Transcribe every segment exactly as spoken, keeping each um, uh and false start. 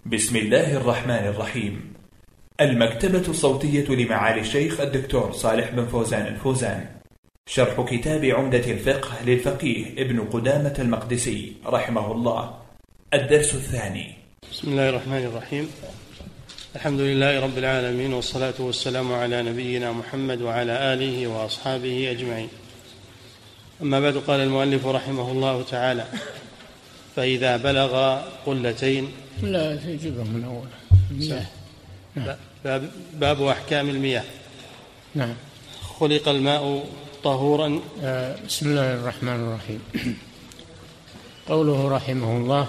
بسم الله الرحمن الرحيم. المكتبة الصوتية لمعالي الشيخ الدكتور صالح بن فوزان الفوزان. شرح كتاب عمدة الفقه للفقيه ابن قدامة المقدسي رحمه الله. الدرس الثاني. بسم الله الرحمن الرحيم. الحمد لله رب العالمين، والصلاة والسلام على نبينا محمد وعلى آله وأصحابه أجمعين. أما بعد، قال المؤلف رحمه الله تعالى: فإذا بلغ قلتين. لا تجيبه من أول. المياه. نعم. باب, باب أحكام المياه. نعم. خلق الماء طهورا. آه بسم الله الرحمن الرحيم. قوله رحمه الله: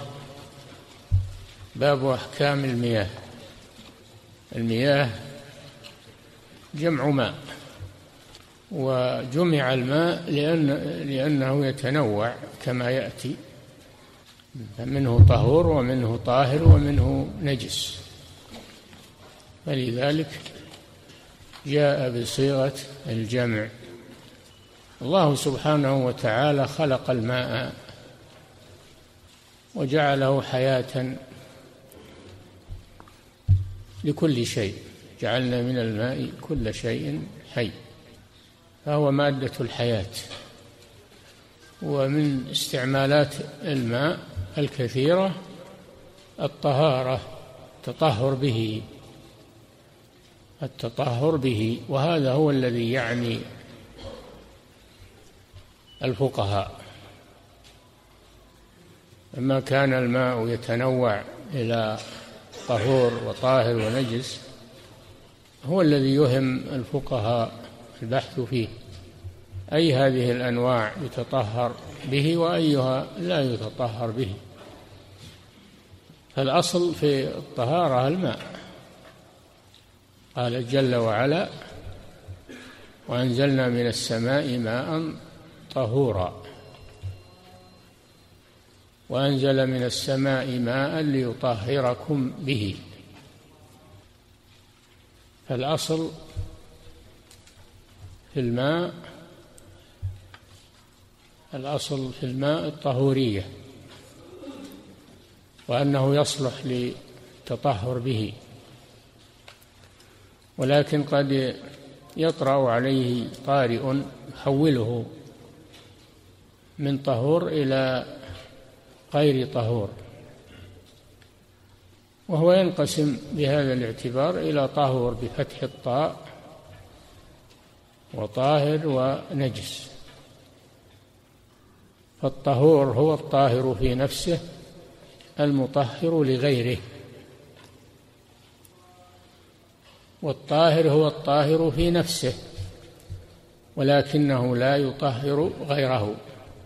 باب أحكام المياه. المياه جمع ماء، وجمع الماء لأن لأنه يتنوع كما يأتي، منه طهور ومنه طاهر ومنه نجس، فلذلك جاء بصيغة الجمع. الله سبحانه وتعالى خلق الماء وجعله حياة لكل شيء، جعلنا من الماء كل شيء حي، فهو مادة الحياة. ومن استعمالات الماء الكثيرة الطهارة، التطهر به التطهر به وهذا هو الذي يعني الفقهاء. لما كان الماء يتنوع إلى طهور وطاهر ونجس، هو الذي يهم الفقهاء البحث فيه، أي هذه الأنواع يتطهر به وأيها لا يتطهر به. فالأصل في الطهارة الماء. قال جل وعلا: وأنزلنا من السماء ماء طهورا. وأنزل من السماء ماء ليطهركم به. فالأصل في الماء الأصل في الماء الطهورية، وأنه يصلح للتطهر به، ولكن قد يطرأ عليه طارئ يحوله من طهور إلى غير طهور، وهو ينقسم بهذا الاعتبار إلى طهور بفتح الطاء، وطاهر ونجس. فالطهور هو الطاهر في نفسه المطهر لغيره، والطاهر هو الطاهر في نفسه ولكنه لا يطهر غيره.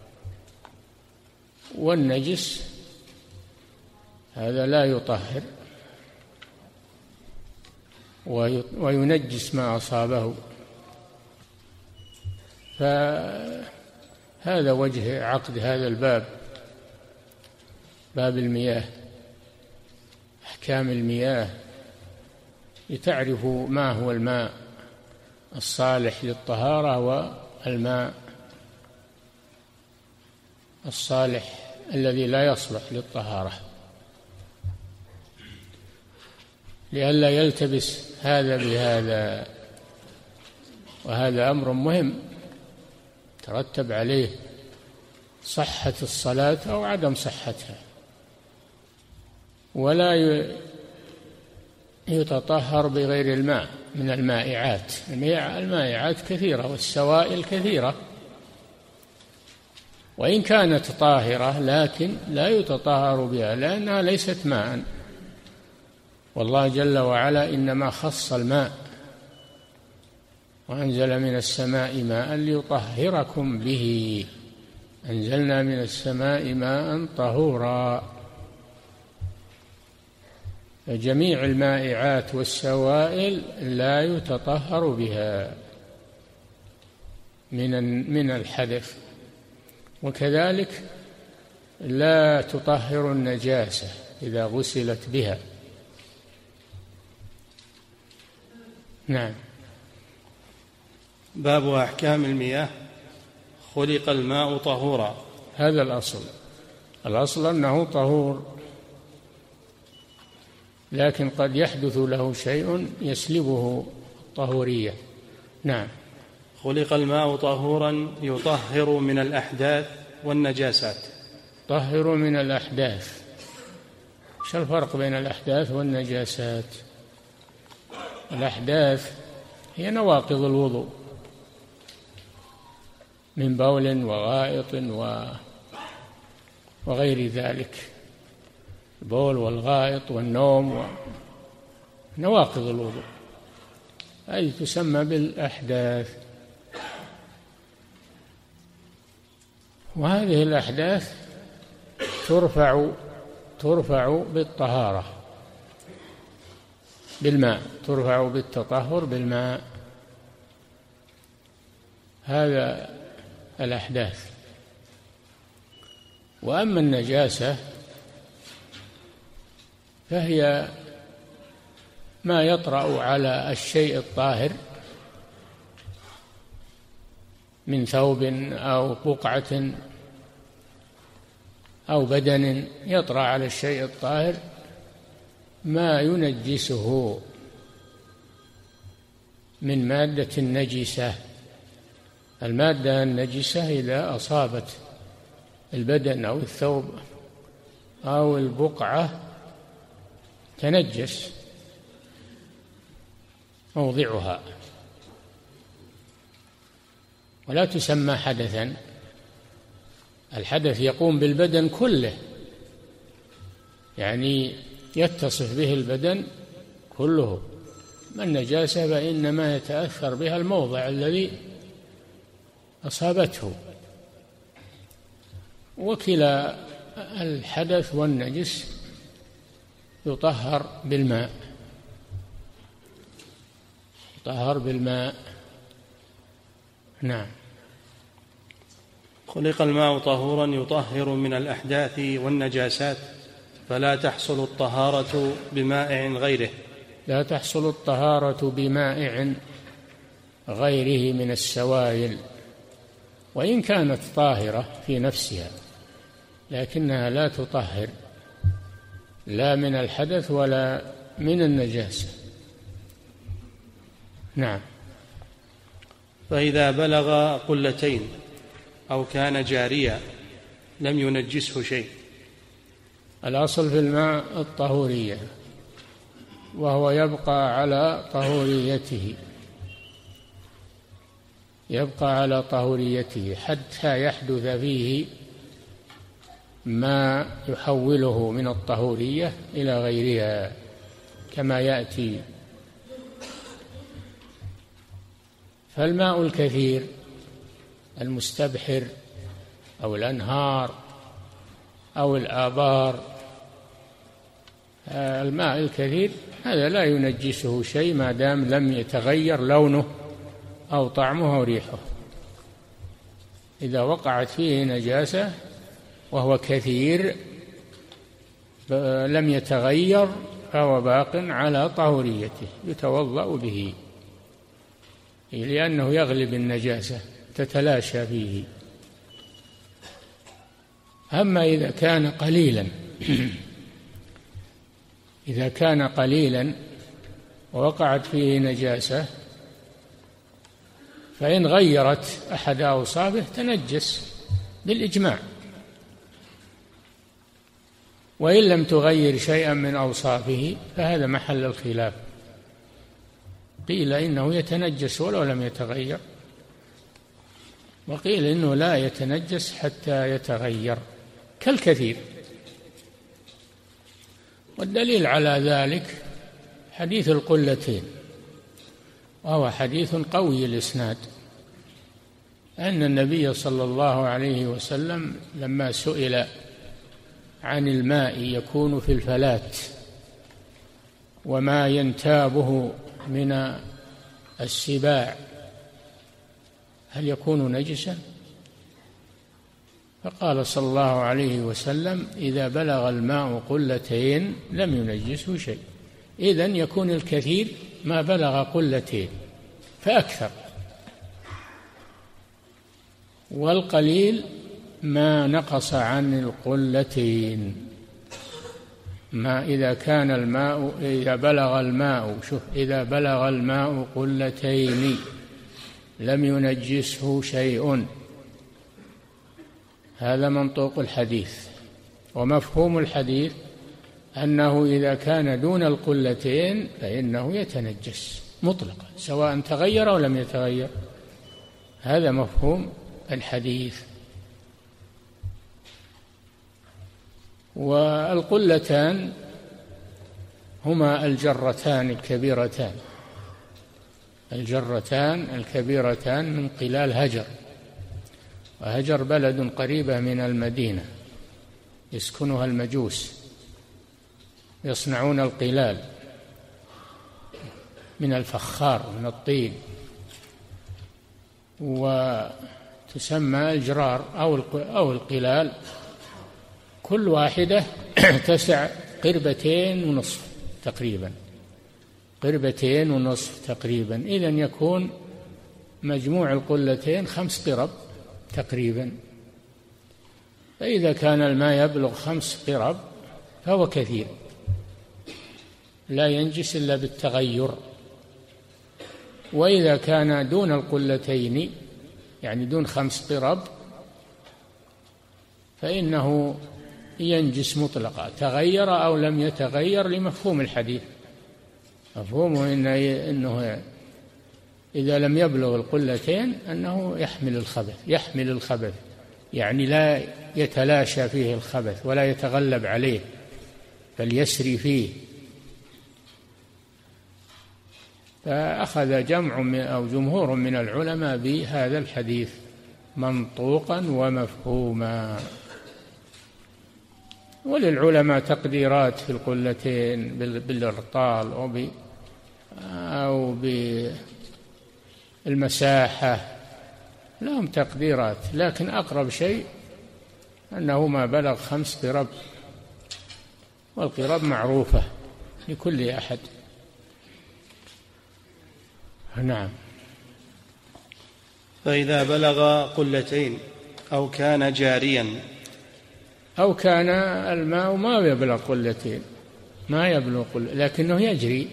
والنجس هذا لا يطهر وينجس ما أصابه. فهذا وجه عقد هذا الباب، باب المياه، أحكام المياه، لتعرفوا ما هو الماء الصالح للطهارة والماء الصالح الذي لا يصلح للطهارة، لئلا يلتبس هذا بهذا. وهذا أمر مهم ترتب عليه صحة الصلاة أو عدم صحتها. ولا يتطهر بغير الماء من المائعات. المائعات كثيرة والسوائل كثيرة، وإن كانت طاهرة لكن لا يتطهر بها لأنها ليست ماء. والله جل وعلا إنما خص الماء: وأنزل من السماء ماء ليطهركم به. أنزلنا من السماء ماء طهورا. فجميع المائعات والسوائل لا يتطهر بها من من الحدث، وكذلك لا تطهر النجاسة إذا غسلت بها. نعم. باب أحكام المياه. خلق الماء طهورا. هذا الأصل. الأصل أنه طهور، لكن قد يحدث له شيء يسلبه الطهورية. نعم. خلق الماء طهورا يطهر من الأحداث والنجاسات. طهر من الأحداث، ايش الفرق بين الأحداث والنجاسات؟ الأحداث هي نواقض الوضوء من بول وغائط وغير ذلك، البول والغائط والنوم نواقض الوضوء، هذه تسمى بالأحداث. وهذه الأحداث ترفع ترفع بالطهارة بالماء، ترفع بالتطهر بالماء، هذا الأحداث. وأما النجاسة فهي ما يطرأ على الشيء الطاهر من ثوب أو بقعة أو بدن، يطرأ على الشيء الطاهر ما ينجسه من مادة نجسة. المادة النجسة إذا أصابت البدن أو الثوب أو البقعة تنجس موضعها ولا تسمى حدثا. الحدث يقوم بالبدن كله، يعني يتصف به البدن كله. ما النجاسة فإنما يتأثر بها الموضع الذي أصابته. وكلا الحدث والنجس يطهر بالماء، يطهر بالماء. نعم. خلق الماء طهورا يطهر من الأحداث والنجاسات، فلا تحصل الطهارة بمائع غيره. لا تحصل الطهارة بمائع غيره من السوائل، وإن كانت طاهرة في نفسها لكنها لا تطهر لا من الحدث ولا من النجاسة. نعم. فإذا بلغ قلتين أو كان جاريا لم ينجسه شيء. الأصل في الماء الطهورية، وهو يبقى على طهوريته، يبقى على طهوريته حتى يحدث فيه ما يحوله من الطهورية إلى غيرها كما يأتي. فالماء الكثير المستبحر أو الأنهار أو الآبار، الماء الكثير هذا لا ينجسه شيء ما دام لم يتغير لونه أو طعمه أو ريحه. إذا وقعت فيه نجاسة وهو كثير لم يتغير فهو باق على طهوريته، يتوضأ به لأنه يغلب النجاسة تتلاشى فيه. أما إذا كان قليلا إذا كان قليلا ووقعت فيه نجاسة فإن غيرت أحد أوصافه تنجس بالإجماع، وإن لم تغير شيئا من أوصافه فهذا محل الخلاف. قيل إنه يتنجس ولو لم يتغير، وقيل إنه لا يتنجس حتى يتغير كالكثير. والدليل على ذلك حديث القلتين، وهو حديث قوي الإسناد، أن النبي صلى الله عليه وسلم لما سئل عن الماء يكون في الفلاة وما ينتابه من السباع هل يكون نجسا؟ فقال صلى الله عليه وسلم: إذا بلغ الماء قلتين لم ينجسه شيء. إذن يكون الكثير ما بلغ قلتين فأكثر، والقليل ما نقص عن القلتين. ما إذا كان الماء إذا بلغ الماء شوف إذا بلغ الماء قلتين لم ينجسه شيء. هذا منطوق الحديث. ومفهوم الحديث أنه إذا كان دون القلتين فإنه يتنجس مطلقا سواء تغير أو لم يتغير. هذا مفهوم الحديث. والقلتان هما الجرتان الكبيرتان الجرتان الكبيرتان من قلال هجر. وهجر بلد قريبة من المدينة يسكنها المجوس يصنعون القلال من الفخار من الطين، وتسمى الجرار أو القلال. كل واحدة تسع قربتين ونصف تقريبا قربتين ونصف تقريبا إذن يكون مجموع القلتين خمس قرب تقريبا. فإذا كان الماء يبلغ خمس قرب فهو كثير لا ينجس إلا بالتغير. وإذا كان دون القلتين يعني دون خمس قرب فإنه ينجس مطلقا تغير أو لم يتغير لمفهوم الحديث. مفهومه إنه إذا لم يبلغ القلتين أنه يحمل الخبث يحمل الخبث يعني لا يتلاشى فيه الخبث ولا يتغلب عليه بل يسري فيه. فأخذ جمع من أو جمهور من العلماء بهذا الحديث منطوقا ومفهوما. وللعلماء تقديرات في القلتين بالإرطال أو ب أو بالمساحة لهم تقديرات، لكن أقرب شيء أنه ما بلغ خمس قرب، والقرب معروفة لكل أحد. نعم. فإذا بلغ قلتين أو كان جاريا أو كان الماء ما يبلغ قلتين ما يبلغ قل لكنه يجري،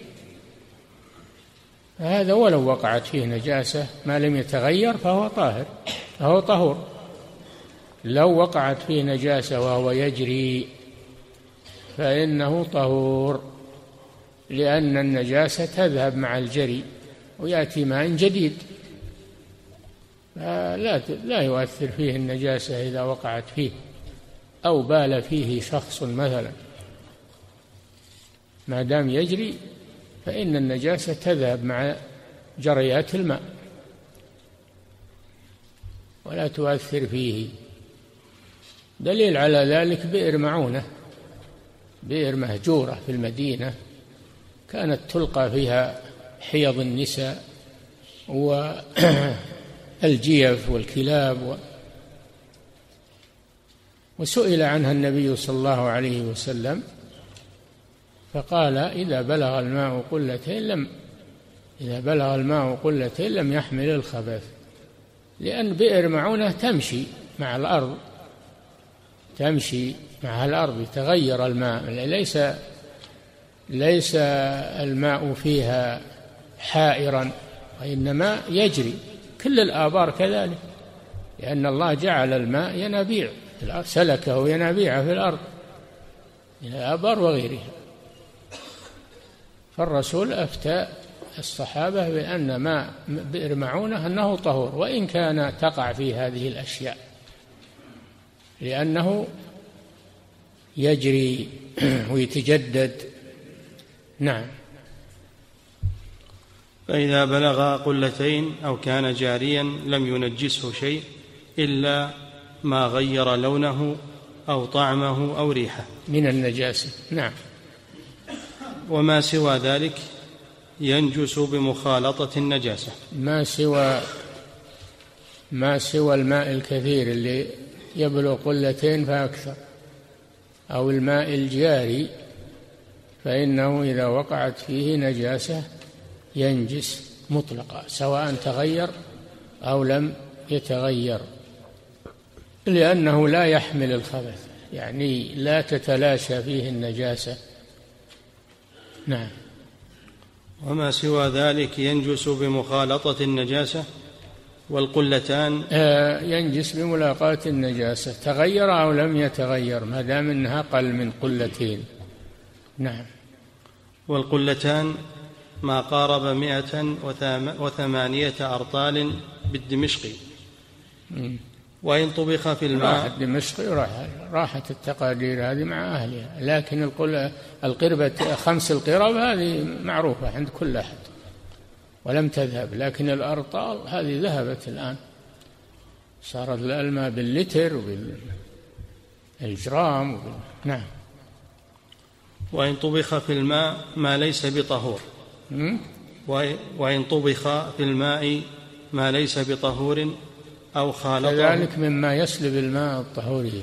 هذا ولو وقعت فيه نجاسة ما لم يتغير فهو طاهر فهو طهور. لو وقعت فيه نجاسة وهو يجري فإنه طهور، لأن النجاسة تذهب مع الجري ويأتي ماء جديد، لا لا يؤثر فيه النجاسة إذا وقعت فيه أو بال فيه شخص مثلا، ما دام يجري فإن النجاسة تذهب مع جريات الماء ولا تؤثر فيه. دليل على ذلك بئر معونة، بئر مهجورة في المدينة كانت تلقى فيها حيض النساء والجيف والكلاب و... وسئل عنها النبي صلى الله عليه وسلم فقال إذا بلغ الماء قلتين لم إذا بلغ الماء قلتين لم يحمل الخبث، لأن بئر معونة تمشي مع الأرض تمشي مع الأرض يتغير الماء، ليس ليس الماء فيها حائرا وإنما يجري. كل الآبار كذلك، لأن الله جعل الماء ينابيع في الأرض، سلكه ينابيع في الأرض من الآبار وغيرها. فالرسول أفتى الصحابة بأن ماء بئر معونة أنه طهور وإن كان تقع في هذه الأشياء، لأنه يجري ويتجدد. نعم. فإذا بلغ قلتين أو كان جاريا لم ينجسه شيء إلا ما غير لونه أو طعمه أو ريحه من النجاسة. نعم. وما سوى ذلك ينجس بمخالطة النجاسة. ما سوى ما سوى الماء الكثير اللي يبلغ قلتين فأكثر أو الماء الجاري فإنه إذا وقعت فيه نجاسة ينجس مطلقا سواء تغير أو لم يتغير، لأنه لا يحمل الخبث يعني لا تتلاشى فيه النجاسة. نعم. وما سوى ذلك ينجس بمخالطة النجاسة، والقلتان آه ينجس بملاقاة النجاسة تغير أو لم يتغير ما دام أنها أقل من قلتين. نعم. والقلتان ما قارب مئة وثمانية أرطال بالدمشقي، وإن طبخ في الماء. راحت دمشقي راح راحت التقادير هذه مع أهلها، لكن القربة خمس القرب هذه معروفة عند كل أحد ولم تذهب، لكن الأرطال هذه ذهبت الآن، صارت الماء باللتر وبالجرام وبال... نعم. وإن طبخ في الماء ما ليس بطهور وإن طبخ في الماء ما ليس بطهور أو خالطه. كذلك مما يسلب الماء الطهورية.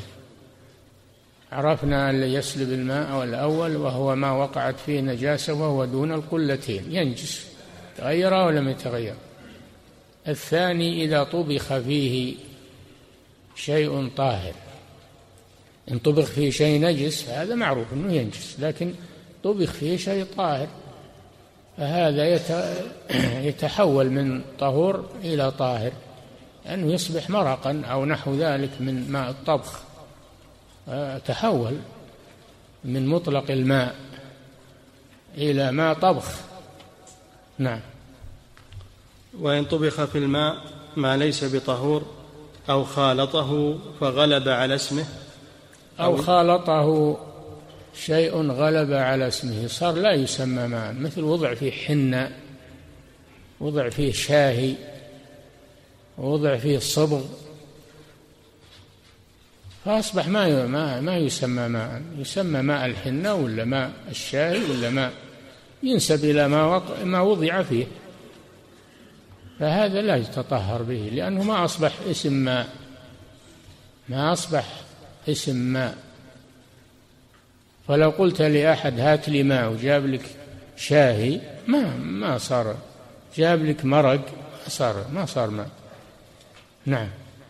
عرفنا اللي يسلب الماء الأول وهو ما وقعت فيه نجاسة وهو دون القلتين ينجس، تغير أو لم يتغير. الثاني إذا طبخ فيه شيء طاهر، إن طبخ فيه شيء نجس هذا معروف أنه ينجس، لكن طبخ فيه شيء طاهر فهذا يتحول من طهور إلى طاهر، لأنه يصبح مرقا أو نحو ذلك من ماء الطبخ، تحول من مطلق الماء إلى ماء طبخ. نعم. وإن طبخ في الماء ما ليس بطهور أو خالطه فغلب على اسمه، أو خالطه شيء غلب على اسمه صار لا يسمى ماء، مثل وضع فيه حنة، وضع فيه شاهي، وضع فيه الصبغ، فأصبح ما ما ما يسمى ماء، يسمى ماء الحنة ولا ماء الشاهي ولا ماء ينسب إلى ما ما وضع فيه، فهذا لا يتطهر به لأنه ما أصبح اسم ماء، ما أصبح اسم ماء. فلو قلت لأحد هات لي ماء وجاب لك شاهي ما ما صار، جاب لك مرق صار ما صار ماء. نعم.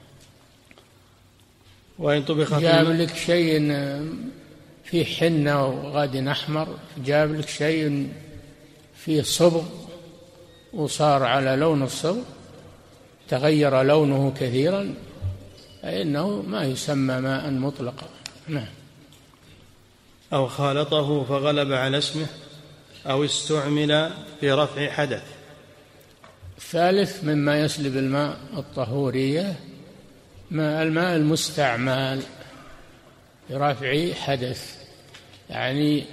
وإن طبخ جاب لك شيء فيه حنة وغاد أحمر، جاب لك شيء فيه صبغ وصار على لون الصبغ، تغير لونه كثيرا، فإنه ما يسمى ماء مطلقا. نعم. أو خالطه فغلب على اسمه أو استعمل في رفع حدث. الثالث مما يسلب الماء الطهورية ما الماء المستعمل لرفع حدث، يعني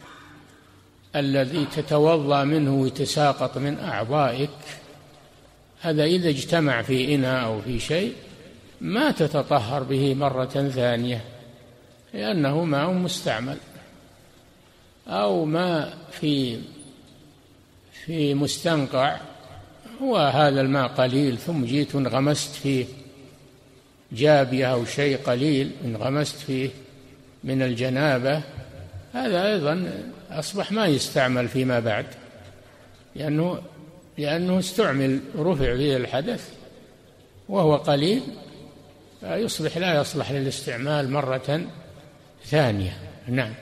الذي تتوضأ منه ويتساقط من أعضائك، هذا إذا اجتمع في إناء أو في شيء ما تتطهر به مرة ثانية لأنه ماء مستعمل. أو ماء في في مستنقع، وهذا الماء قليل ثم جيت انغمست فيه جابية أو شيء قليل انغمست فيه من الجنابة، هذا أيضا أصبح ما يستعمل فيما بعد، لأنه لأنه استعمل رفع فيه الحدث وهو قليل، فيصبح لا يصلح للاستعمال مرة ثانية. نعم.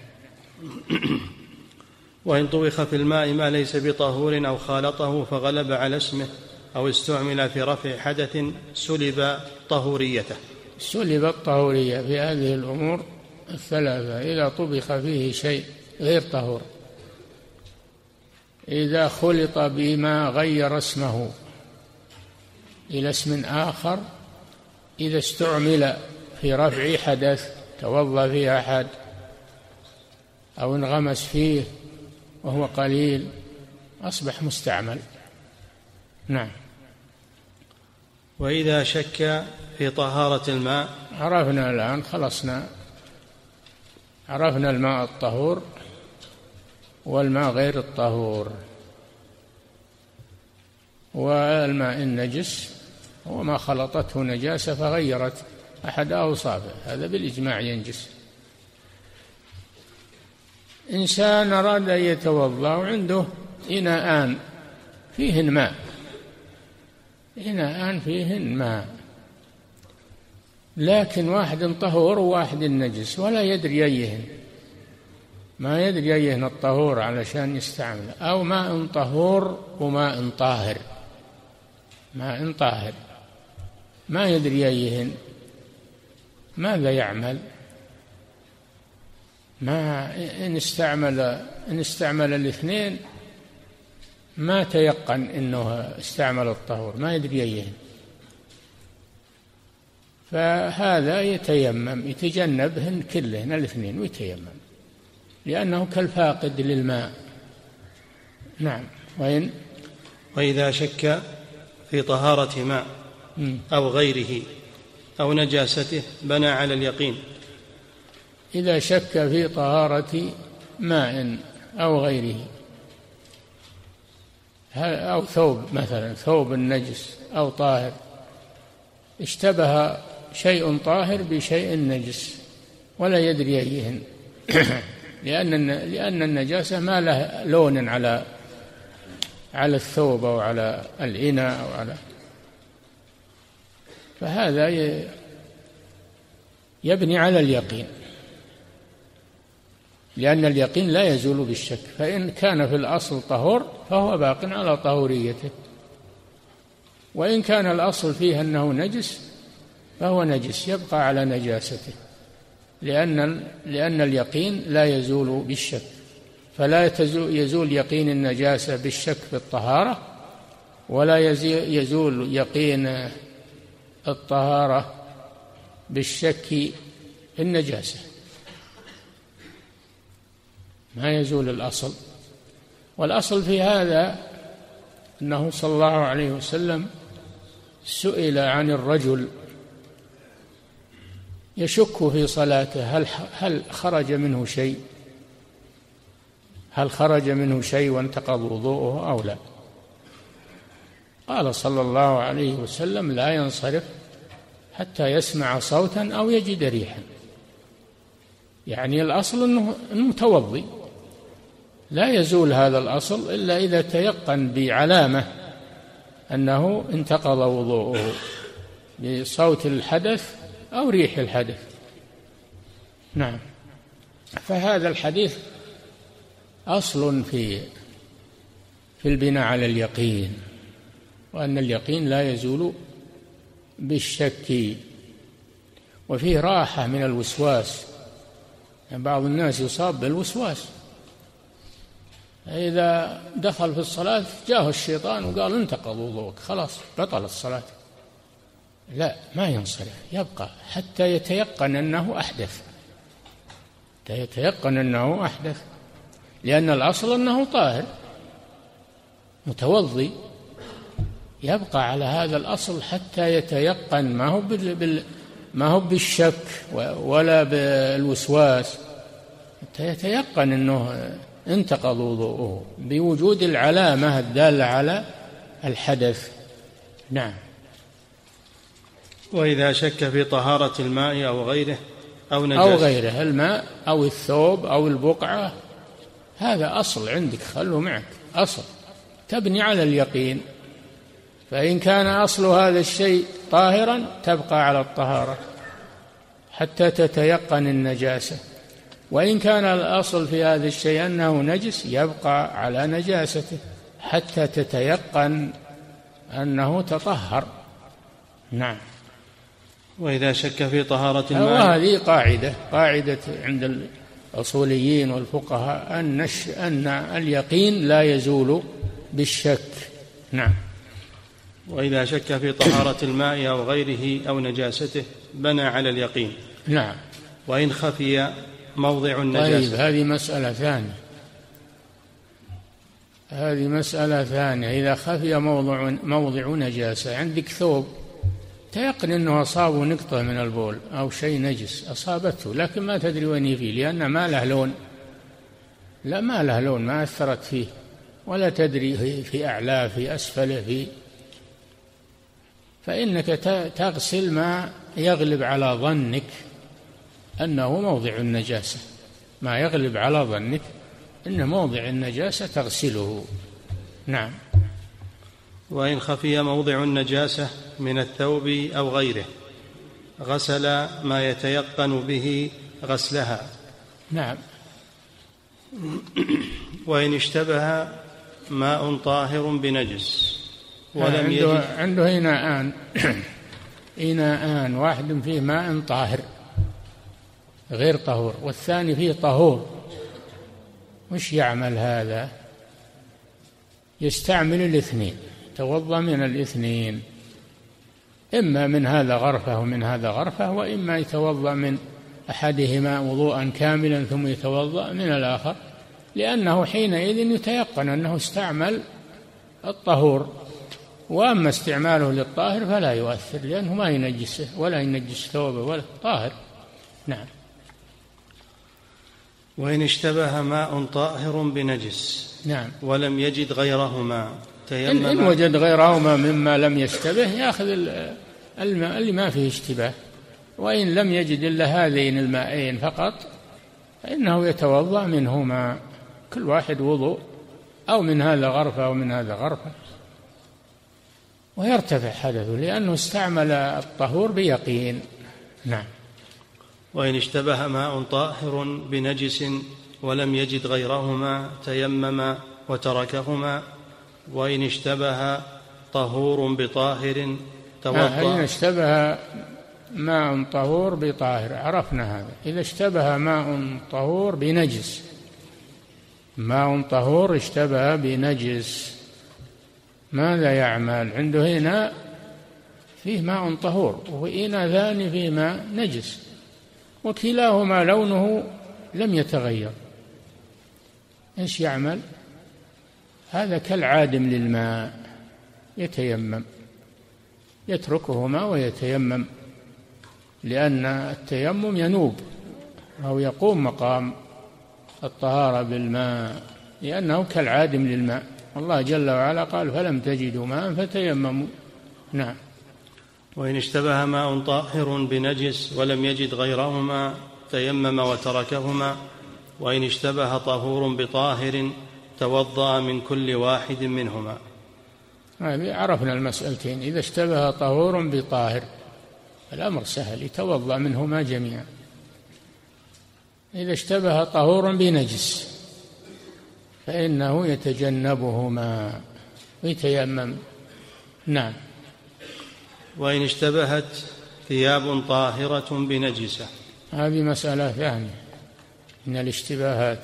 وإن طبخ في الماء ما ليس بطهور أو خالطه فغلب على اسمه أو استعمل في رفع حدث سلب طهوريته. سلب الطهورية في هذه الأمور الثلاثة: إذا طبخ فيه شيء غير طهور، إذا خلط بما غير اسمه إلى اسم آخر، إذا استعمل في رفع حدث توضأ فيه أحد أو انغمس فيه وهو قليل أصبح مستعمل. نعم. وإذا شك في طهارة الماء. عرفنا الآن خلصنا، عرفنا الماء الطهور والماء غير الطهور. والماء النجس هو ما خلطته نجاسة فغيرت أحد أوصافه، هذا بالإجماع ينجس. إنسان أراد أن يتوضأ وعنده إناءان فيهن ماء، إناءان فيهن ماء، لكن واحد طهور وواحد نجس ولا يدري أيهن، ما يدري أيهن الطهور علشان يستعمل، أو ماء طهور وماء طاهر، ماء طاهر ما يدري أيهن، ماذا يعمل؟ ما إن استعمل إن استعمل الاثنين ما تيقن إنه استعمل الطهور، ما يدري أيهن، فهذا يتيمم، يتجنبهن كلهن الاثنين ويتيمم، لأنه كالفاقد للماء. نعم. وإن وإذا شك في طهارة ماء أو غيره أو نجاسته بنى على اليقين. إذا شك في طهارة ماء أو غيره أو ثوب، مثلا ثوب النجس أو طاهر، اشتبه شيء طاهر بشيء نجس ولا يدري أيهن لأن لأن النجاسة ما له لون على على الثوب أو على الإناء أو على، فهذا يبني على اليقين، لأن اليقين لا يزول بالشك، فإن كان في الأصل طهور فهو باق على طهوريته، وإن كان الأصل فيه أنه نجس فهو نجس يبقى على نجاسته، لأن لأن اليقين لا يزول بالشك، فلا يزول يقين النجاسة بالشك في الطهارة، ولا يزول يقين الطهارة بالشك في النجاسة، ما يزول الأصل. والأصل في هذا أنه صلى الله عليه وسلم سئل عن الرجل يشك في صلاته هل هل خرج منه شيء هل خرج منه شيء وانتقض وضوءه أو لا، قال صلى الله عليه وسلم لا ينصرف حتى يسمع صوتا أو يجد ريحا، يعني الأصل أنه متوضي، لا يزول هذا الأصل إلا إذا تيقن بعلامة أنه انتقض وضوءه بصوت الحدث أو ريح الحدث. نعم. فهذا الحديث أصل في في البناء على اليقين، وأن اليقين لا يزول بالشك، وفيه راحة من الوسواس، يعني بعض الناس يصاب بالوسواس، إذا دخل في الصلاة جاءه الشيطان وقال انتقض وضوءك خلاص بطل الصلاة، لا، ما ينصرف، يبقى حتى يتيقن أنه أحدث، حتى يتيقن أنه أحدث، لأن الأصل أنه طاهر متوضي، يبقى على هذا الأصل حتى يتيقن، ما هو بال ما هو بالشك ولا بالوسواس، حتى يتيقن أنه انتقض وضوءه بوجود العلامة الدالة على الحدث. نعم. وإذا شك في طهارة الماء أو غيره أو نجاسة أو غيره، الماء أو الثوب أو البقعة، هذا أصل عندك، خلوه معك، أصل تبني على اليقين، فإن كان أصل هذا الشيء طاهرا تبقى على الطهارة حتى تتيقن النجاسة، وإن كان الأصل في هذا الشيء أنه نجس يبقى على نجاسته حتى تتيقن أنه تطهر. نعم. وإذا شك في طهارة الماء، وهذه قاعدة قاعدة عند الأصوليين والفقهاء أن أن اليقين لا يزول بالشك. نعم. وإذا شك في طهارة الماء أو غيره أو نجاسته بنى على اليقين. نعم. وإن خفي موضع النجاسة. طيب، هذه مسألة ثانية هذه مسألة ثانية إذا خفي موضع موضع نجاسة، عندك ثوب تيقن أنه أصابه نقطة من البول أو شيء نجس أصابته، لكن ما تدري وين فيه، لأن ما له لون، لا ما له لون، ما أثرت فيه، ولا تدري في أعلاه في أسفله في، فإنك تغسل ما يغلب على ظنك أنه موضع النجاسة، ما يغلب على ظنك أنه موضع النجاسة تغسله. نعم. وإن خفي موضع النجاسة من الثوب أو غيره غسل ما يتيقن به غسلها. نعم. وإن اشتبه ماء طاهر بنجس ولم عنده يجد عنده إناءان إناءان، واحد فيه ماء طاهر غير طهور والثاني فيه طهور، وش يعمل هذا؟ يستعمل الاثنين، توضأ من الاثنين، إما من هذا غرفة ومن هذا غرفة، وإما يتوضأ من أحدهما وضوءا كاملا ثم يتوضأ من الآخر، لأنه حينئذ يتيقن أنه استعمل الطهور. وأما استعماله للطاهر فلا يؤثر، لأنه ما ينجسه ولا ينجس ثوبه ولا طاهر. نعم. وإن اشتبه ماء طاهر بنجس نعم ولم يجد غيرهما تيمم. إن وجد غيرهما مما لم يشتبه يأخذ الماء اللي ما فيه اشتباه، وإن لم يجد إلا هذين المائين فقط فإنه يتوضأ منهما، كل واحد وضوء، أو من هذا غرفة أو من هذا غرفة، ويرتفع حدثه لأنه استعمل الطهور بيقين. نعم. وإن اشتبه ماء طاهر بنجس ولم يجد غيرهما تيمم وتركهما. وإن اشتبه طهور بطاهر توضأ. إذا اشتبه ماء طهور بطاهر عرفنا هذا. إذا اشتبه ماء طهور بنجس، ماء طهور اشتبه بنجس، ماذا يعمل؟ عنده إناء فيه ماء طهور وإناء ثاني فيه ماء نجس، وكلاهما لونه لم يتغير، ايش يعمل؟ هذا كالعادم للماء، يتيمم، يتركهما ويتيمم، لأن التيمم ينوب أو يقوم مقام الطهارة بالماء، لأنه كالعادم للماء. الله جل وعلا قال فلم تجدوا ماء فتيمموا. نعم. وإن اشتبه ماء طاهر بنجس ولم يجد غيرهما تيمم وتركهما. وإن اشتبه طهور بطاهر توضأ من كل واحد منهما. عرفنا المسألتين. إذا اشتبه طهور بطاهر الأمر سهل، يتوضأ منهما جميعا. إذا اشتبه طهور بنجس فإنه يتجنبهما ويتيمم. نعم. وإن اشتبهت ثياب طاهرة بنجسة، هذه مسألة ثانية من الاشتباهات.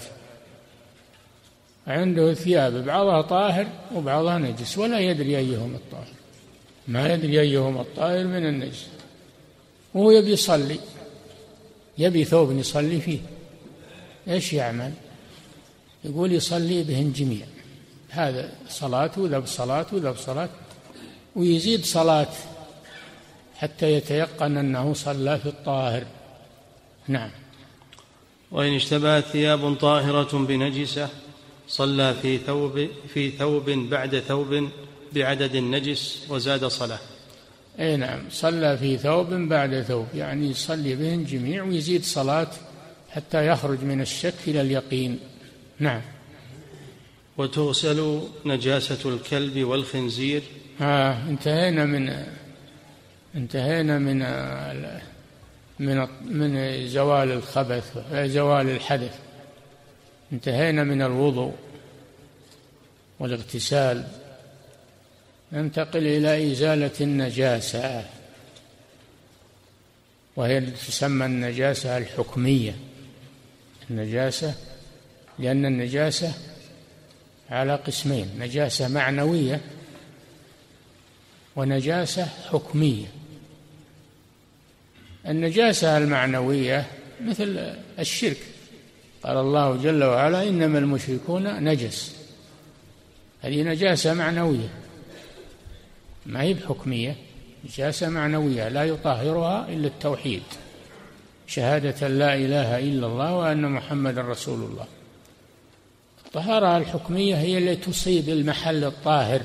عنده ثياب بعضها طاهر وبعضها نجس ولا يدري أيهم الطاهر، ما يدري أيهم الطاهر من النجس، وهو يبي يصلي، يبي ثوب يصلي فيه، ايش يعمل؟ يقول يصلي بهن جميع، هذا صلاته ذا بصلاة وذا بصلاة، ويزيد صلاة حتى يتيقن أنه صلى في الطاهر. نعم. وإن اشتبهت ثياب طاهرة بنجسة صلى في ثوب في ثوب بعد ثوب بعدد النجس وزاد صلاة. أي نعم، صلى في ثوب بعد ثوب، يعني يصلي بهن جميع ويزيد صلاة حتى يخرج من الشك إلى اليقين. نعم. وتغسل نجاسة الكلب والخنزير. آه انتهينا من انتهينا من من من زوال الخبث، زوال الحدث، انتهينا من الوضوء والاغتسال، ننتقل إلى إزالة النجاسة، وهي تسمى النجاسة الحكمية. النجاسة لأن النجاسة على قسمين، نجاسة معنوية ونجاسة حكمية. النجاسة المعنوية مثل الشرك، قال الله جل وعلا إنما المشركون نجس، هذه نجاسة معنوية ما هي بحكمية، نجاسة معنوية لا يطهرها إلا التوحيد، شهادة لا إله إلا الله وأن محمد رسول الله. الطهارة الحكمية هي التي تصيب المحل الطاهر،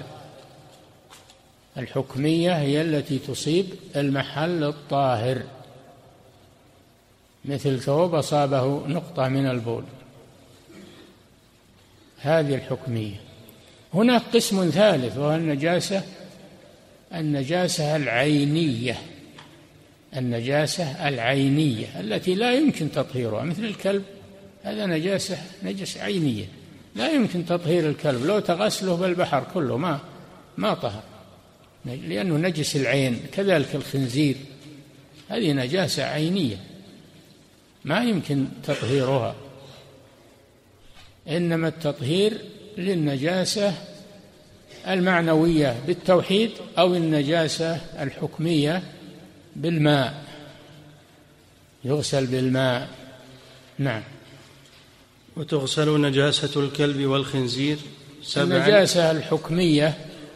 الحكمية هي التي تصيب المحل الطاهر، مثل ثوب أصابه نقطة من البول، هذه الحكمية. هناك قسم ثالث وهو النجاسة النجاسة العينية، النجاسة العينية التي لا يمكن تطهيرها، مثل الكلب، هذا نجاسة نجس عينية لا يمكن تطهير الكلب، لو تغسله بالبحر كله ما ما طهر لأنه نجس العين. كذلك الخنزير، هذه نجاسة عينية ما يمكن تطهيرها، إنما التطهير للنجاسة المعنوية بالتوحيد أو النجاسة الحكمية بالماء، يغسل بالماء. نعم. وتغسل نجاسة الكلب والخنزير سبعا. النجاسة الحكمية،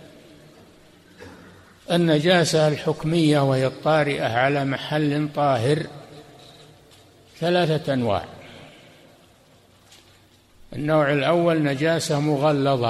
النجاسة الحكمية وهي الطارئة على محل طاهر ثلاثة أنواع. النوع الأول نجاسة مغلظة،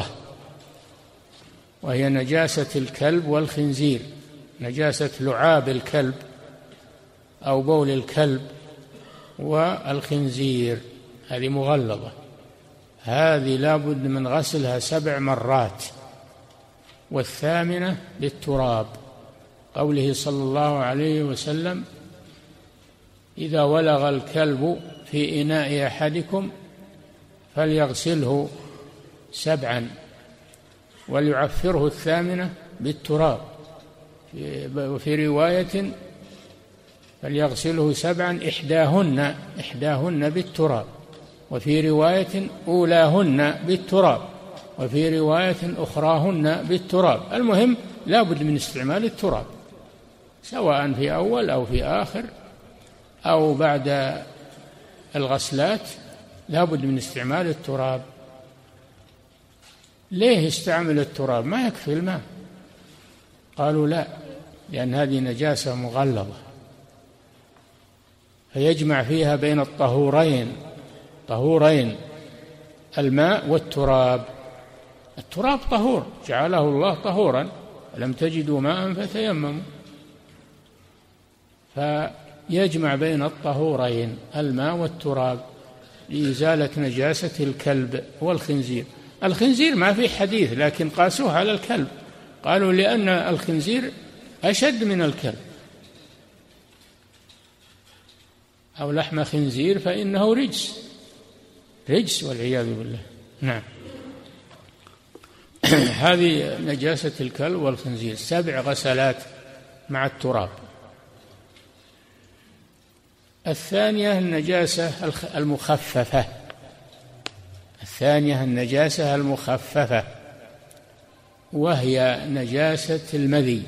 وهي نجاسة الكلب والخنزير، نجاسة لعاب الكلب أو بول الكلب والخنزير، هذه مغلظة، هذه لا بد من غسلها سبع مرات، والثامنة بالتراب، قوله صلى الله عليه وسلم: إذا ولغ الكلب في إناء أحدكم فليغسله سبعا وليعفره الثامنة بالتراب، وفي رواية فليغسله سبعا إحداهن إحداهن بالتراب، وفي رواية أولاهن بالتراب، وفي رواية أخراهن بالتراب. المهم لا بد من استعمال التراب، سواء في أول أو في آخر أو بعد الغسلات، لا بد من استعمال التراب. ليه استعمل التراب؟ ما يكفي الماء. قالوا لا، لأن هذه نجاسة مغلظة فيجمع فيها بين الطهورين طهورين الماء والتراب. التراب طهور، جعله الله طهورا، لم تجدوا ماء فتيمموا، فيجمع بين الطهورين الماء والتراب لإزالة نجاسة الكلب والخنزير. الخنزير ما في حديث، لكن قاسوه على الكلب، قالوا لأن الخنزير أشد من الكلب، أو لحم خنزير فإنه رجس رجس والعياذ بالله. نعم. هذه نجاسة الكلب والخنزير، سبع غسلات مع التراب. الثانية النجاسة المخففة الثانية النجاسة المخففة وهي نجاسة المذي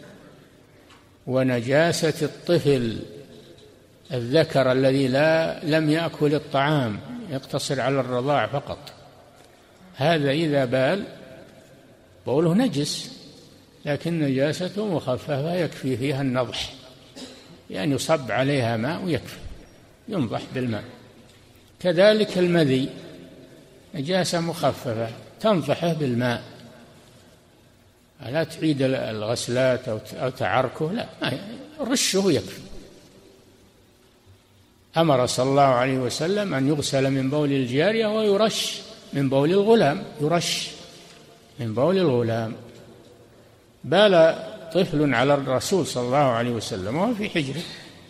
ونجاسة الطفل الذكر الذي لا لم يأكل الطعام، يقتصر على الرضاع فقط، هذا إذا بال بوله نجس، لكن نجاسته مخففة يكفي فيها النضح، يعني يصب عليها ماء ويكفي، ينضح بالماء. كذلك المذي نجاسة مخففة تنضحه بالماء، لا تعيد الغسلات أو تعركه، لا، رشه يكفي. أمر صلى الله عليه وسلم أن يغسل من بول الجارية ويرش من بول الغلام، يرش من بول الغلام. بال طفل على الرسول صلى الله عليه وسلم وهو في حجره،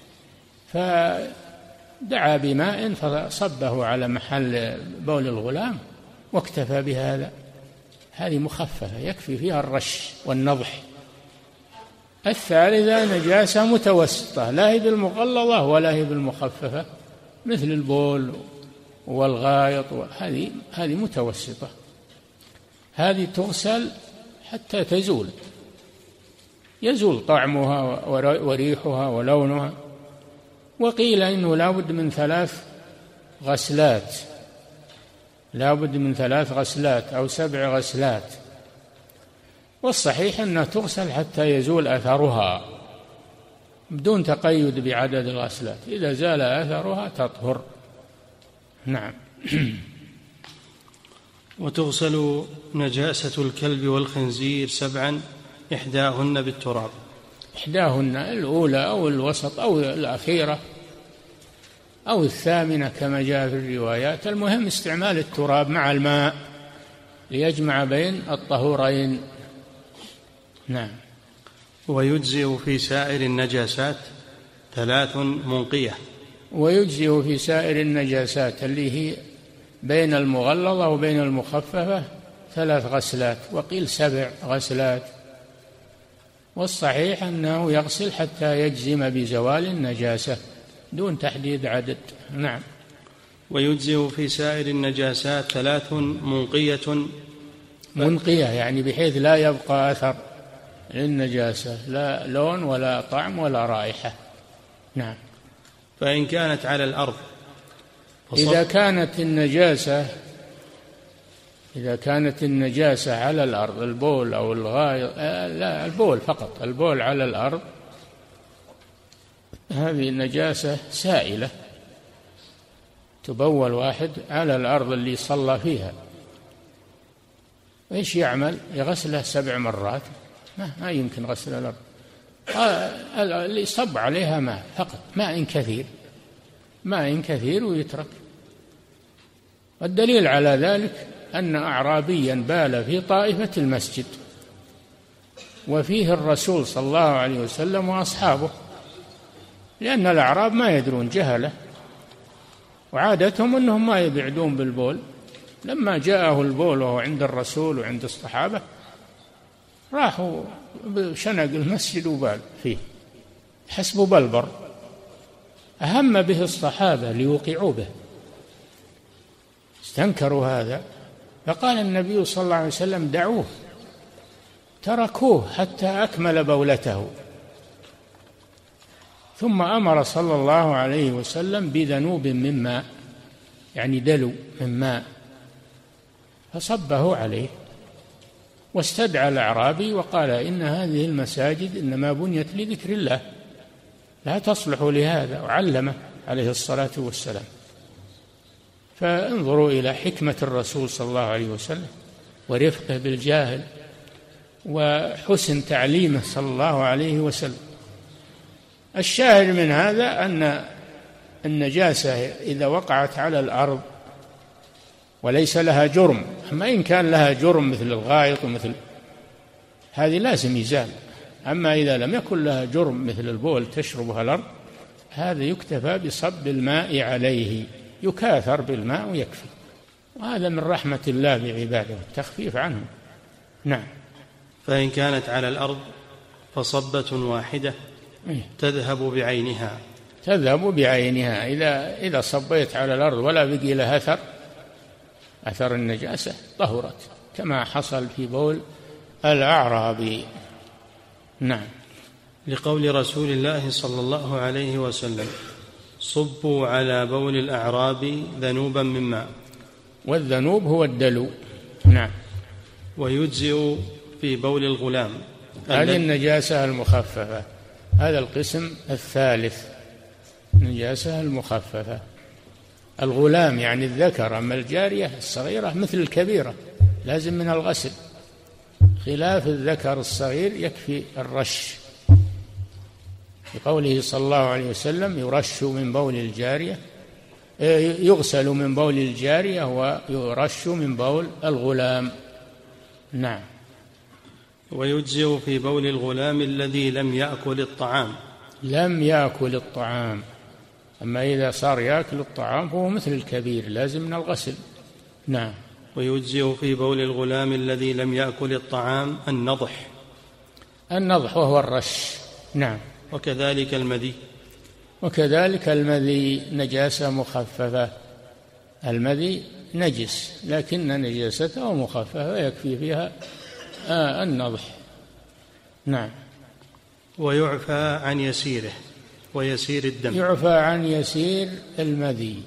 فدعا بماء فصبه على محل بول الغلام واكتفى بهذا، هذه مخففة يكفي فيها الرش والنضح. الثالثة نجاسة متوسطة، لا هي بالمغلظة ولا هي بالمخففة، مثل البول والغائط، هذه هذه متوسطة، هذه تغسل حتى تزول، يزول طعمها وريحها ولونها. وقيل إنه لا بد من ثلاث غسلات لا بد من ثلاث غسلات أو سبع غسلات، والصحيح أنها تغسل حتى يزول أثرها بدون تقيد بعدد الغسلات، إذا زال أثرها تطهر. نعم. وتغسل نجاسة الكلب والخنزير سبعا إحداهن بالتراب. إحداهن الأولى أو الوسط أو الأخيرة أو الثامنة كما جاء في الروايات، المهم استعمال التراب مع الماء ليجمع بين الطهورين. نعم. ويجزئ في سائر النجاسات ثلاث منقية. ويجزئ في سائر النجاسات اللي هي بين المغلظة وبين المخففة ثلاث غسلات، وقيل سبع غسلات، والصحيح أنه يغسل حتى يجزم بزوال النجاسة دون تحديد عدد. نعم. ويجزئ في سائر النجاسات ثلاث منقية. منقية يعني بحيث لا يبقى أثر للنجاسة، لا لون ولا طعم ولا رائحة. نعم. فإن كانت على الأرض إذا كانت النجاسة إذا كانت النجاسة على الأرض، البول أو الغائط، لا البول فقط، البول على الأرض، هذه النجاسة سائلة، تبول واحد على الأرض اللي صلى فيها، إيش يعمل؟ يغسلها سبع مرات؟ ما, ما يمكن غسل الأرض، اللي صب عليها ماء فقط، ماء كثير، ماء كثير ويترك. والدليل على ذلك أن أعرابيا بال في طائفة المسجد وفيه الرسول صلى الله عليه وسلم وأصحابه، لأن الأعراب ما يدرون، جهلة، وعادتهم أنهم ما يبعدون بالبول. لما جاءه البول وهو عند الرسول وعند الصحابة راحوا بشنق المسجد وبال فيه حسب بلبر، أهم به الصحابة ليوقعوا به، استنكروا هذا، فقال النبي صلى الله عليه وسلم دعوه، تركوه حتى أكمل بولته، ثم أمر صلى الله عليه وسلم بذنوب من ماء، يعني دلو من ماء، فصبه عليه، واستدعى الأعرابي وقال إن هذه المساجد إنما بنيت لذكر الله، لا تصلح لهذا، وعلمه عليه الصلاة والسلام. فانظروا إلى حكمة الرسول صلى الله عليه وسلم ورفقه بالجاهل وحسن تعليمه صلى الله عليه وسلم. الشاهد من هذا أن النجاسة إذا وقعت على الأرض وليس لها جرم، أما إن كان لها جرم مثل الغائط ومثل هذه لازم يزال، أما إذا لم يكن لها جرم مثل البول تشربها الأرض، هذا يكتفى بصب الماء عليه، يكاثر بالماء ويكفي، وهذا من رحمة الله بعباده التخفيف عنهم. نعم. فإن كانت على الأرض فصبة واحدة تذهب بعينها. تذهب بعينها، إذا إذا صبيت على الأرض ولا بقي لها أثر أثر النجاسة طهرت، كما حصل في بول الأعرابي. نعم. لقول رسول الله صلى الله عليه وسلم صبوا على بول الأعرابي ذنوبا من ماء. والذنوب هو الدلو. نعم. ويجزئ في بول الغلام. هذه النجاسة المخففة، هذا القسم الثالث، النجاسة المخففة. الغلام يعني الذكر، أما الجارية الصغيرة مثل الكبيرة لازم من الغسل، خلاف الذكر الصغير يكفي الرش، بقوله صلى الله عليه وسلم يرش من بول الجارية، يغسل من بول الجارية ويرش من بول الغلام. نعم. ويجزئ في بول الغلام الذي لم يأكل الطعام. لم يأكل الطعام، أما إذا صار يأكل الطعام فهو مثل الكبير لازم من الغسل. نعم. ويجزئ في بول الغلام الذي لم يأكل الطعام النضح. النضح وهو الرش. نعم. وكذلك المذي. وكذلك المذي نجاسة مخففة، المذي نجس لكن نجاسته مخففة ويكفي فيها آه النضح. نعم. ويعفى عن يسيره ويسير الدم. يعفى عن يسير المذي،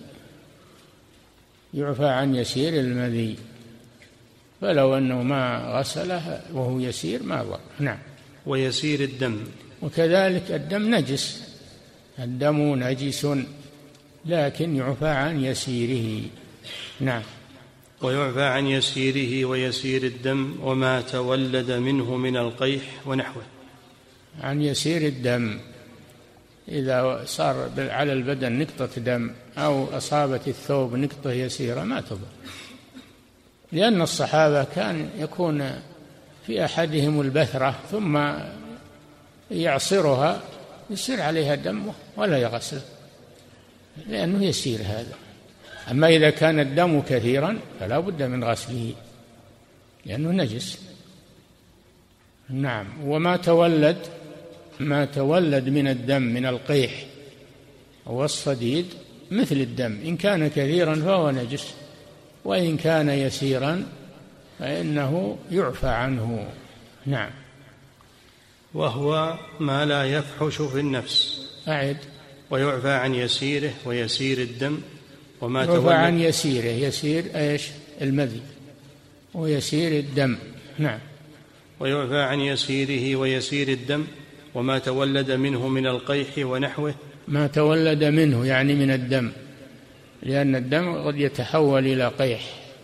يعفى عن يسير المذي، فلو أنه ما غسله وهو يسير ما ضر. نعم. ويسير الدم. وكذلك الدم نجس، الدم نجس لكن يعفى عن يسيره. نعم. ويعفى عن يسيره ويسير الدم وما تولد منه من القيح ونحوه. عن يسير الدم، إذا صار على البدن نقطة دم أو أصابت الثوب نقطة يسيرة ما تضر، لأن الصحابة كان يكون في أحدهم البثرة ثم يعصرها يصير عليها دم ولا يغسل لأنه يسير هذا. أما إذا كان الدم كثيرا فلا بد من غسله لأنه نجس. نعم. وما تولد ما تولد من الدم من القيح والصديد مثل الدم، إن كان كثيرا فهو نجس، وإن كان يسيرا فإنه يعفى عنه. نعم. وهو ما لا يفحش في النفس. أعد. ويعفى عن يسيره ويسير الدم وما يعفى تولد عن يسيره، يسير ايش؟ المذي، ويسير الدم. نعم. ويعفى عن يسيره ويسير الدم وما تولد منه من القيح ونحوه. ما تولد منه يعني من الدم، لأن الدم قد يتحول إلى قيح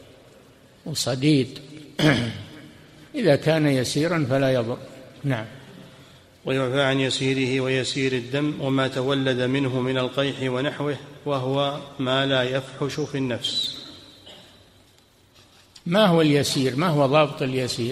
وصديد إذا كان يسيرا فلا يضر. نعم. ويعفى عن يسيره ويسير الدم وما تولد منه من القيح ونحوه، وهو ما لا يفحش في النفس. ما هو اليسير؟ ما هو ضابط اليسير؟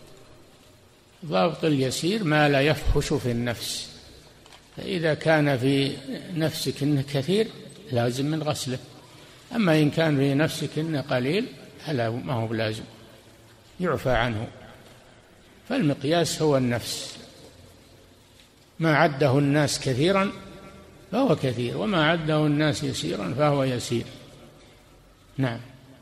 ضابط اليسير ما لا يفحش في النفس، فإذا كان في نفسك إنه كثير لازم من غسله، أما إن كان في نفسك إنه قليل فلا، ما هو بلازم، يعفى عنه. فالمقياس هو النفس، ما عده الناس كثيرا فهو كثير، وما عده الناس يسيرا فهو يسير. نعم.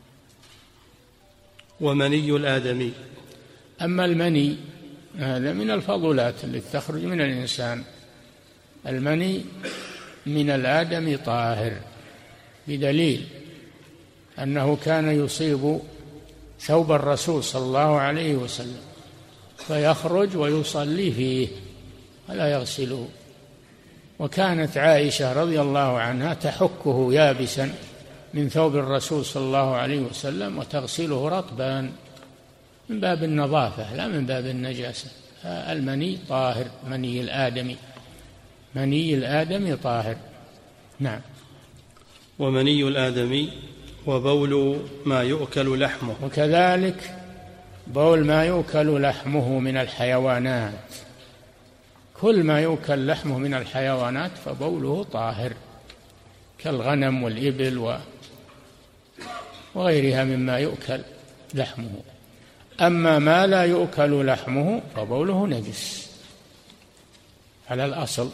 ومني الآدمي. أما المني هذا من الفضلات التي تخرج من الإنسان. المني من الآدم طاهر، بدليل أنه كان يصيب ثوب الرسول صلى الله عليه وسلم فيخرج ويصلي فيه ولا يغسله، وكانت عائشة رضي الله عنها تحكه يابسا من ثوب الرسول صلى الله عليه وسلم وتغسله رطبا من باب النظافة لا من باب النجاسة. المني طاهر، مني الآدمي، مني الآدمي طاهر. نعم. ومني الآدمي وبول ما يؤكل لحمه. وكذلك بول ما يؤكل لحمه من الحيوانات، كل ما يؤكل لحمه من الحيوانات فبوله طاهر كالغنم والإبل وغيرها مما يؤكل لحمه. أما ما لا يؤكل لحمه فبوله نجس على الأصل.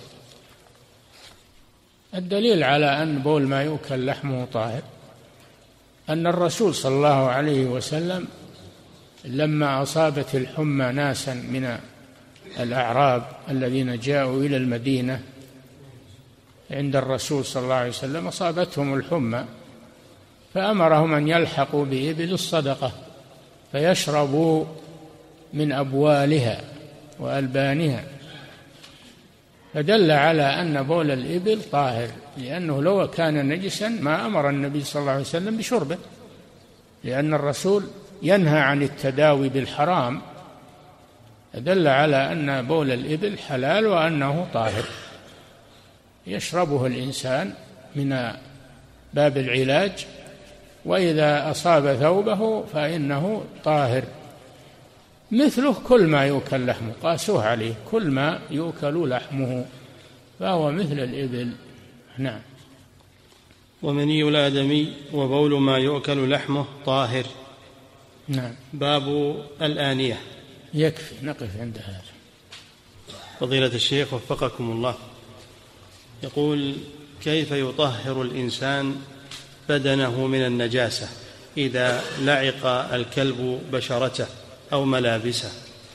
الدليل على أن بول ما يؤكل لحمه طاهر أن الرسول صلى الله عليه وسلم لما أصابت الحمى ناسا من الأعراب الذين جاءوا إلى المدينة عند الرسول صلى الله عليه وسلم، أصابتهم الحمى فأمرهم أن يلحقوا بإبل الصدقة فيشربوا من أبوالها وألبانها، فدل على أن بول الإبل طاهر، لأنه لو كان نجسا ما أمر النبي صلى الله عليه وسلم بشربه، لأن الرسول ينهى عن التداوي بالحرام، دل على أن بول الإبل حلال وأنه طاهر يشربه الإنسان من باب العلاج، وإذا أصاب ثوبه فإنه طاهر. مثله كل ما يؤكل لحمه، قاسوه عليه، كل ما يؤكل لحمه فهو مثل الإبل. نعم. ومني الآدمي وبول ما يؤكل لحمه طاهر. نعم. باب الآنية. يكفي نقف عند هذا. فضيلة الشيخ وفقكم الله، يقول: كيف يطهر الإنسان بدنه من النجاسة إذا لعق الكلب بشرته أو ملابسه؟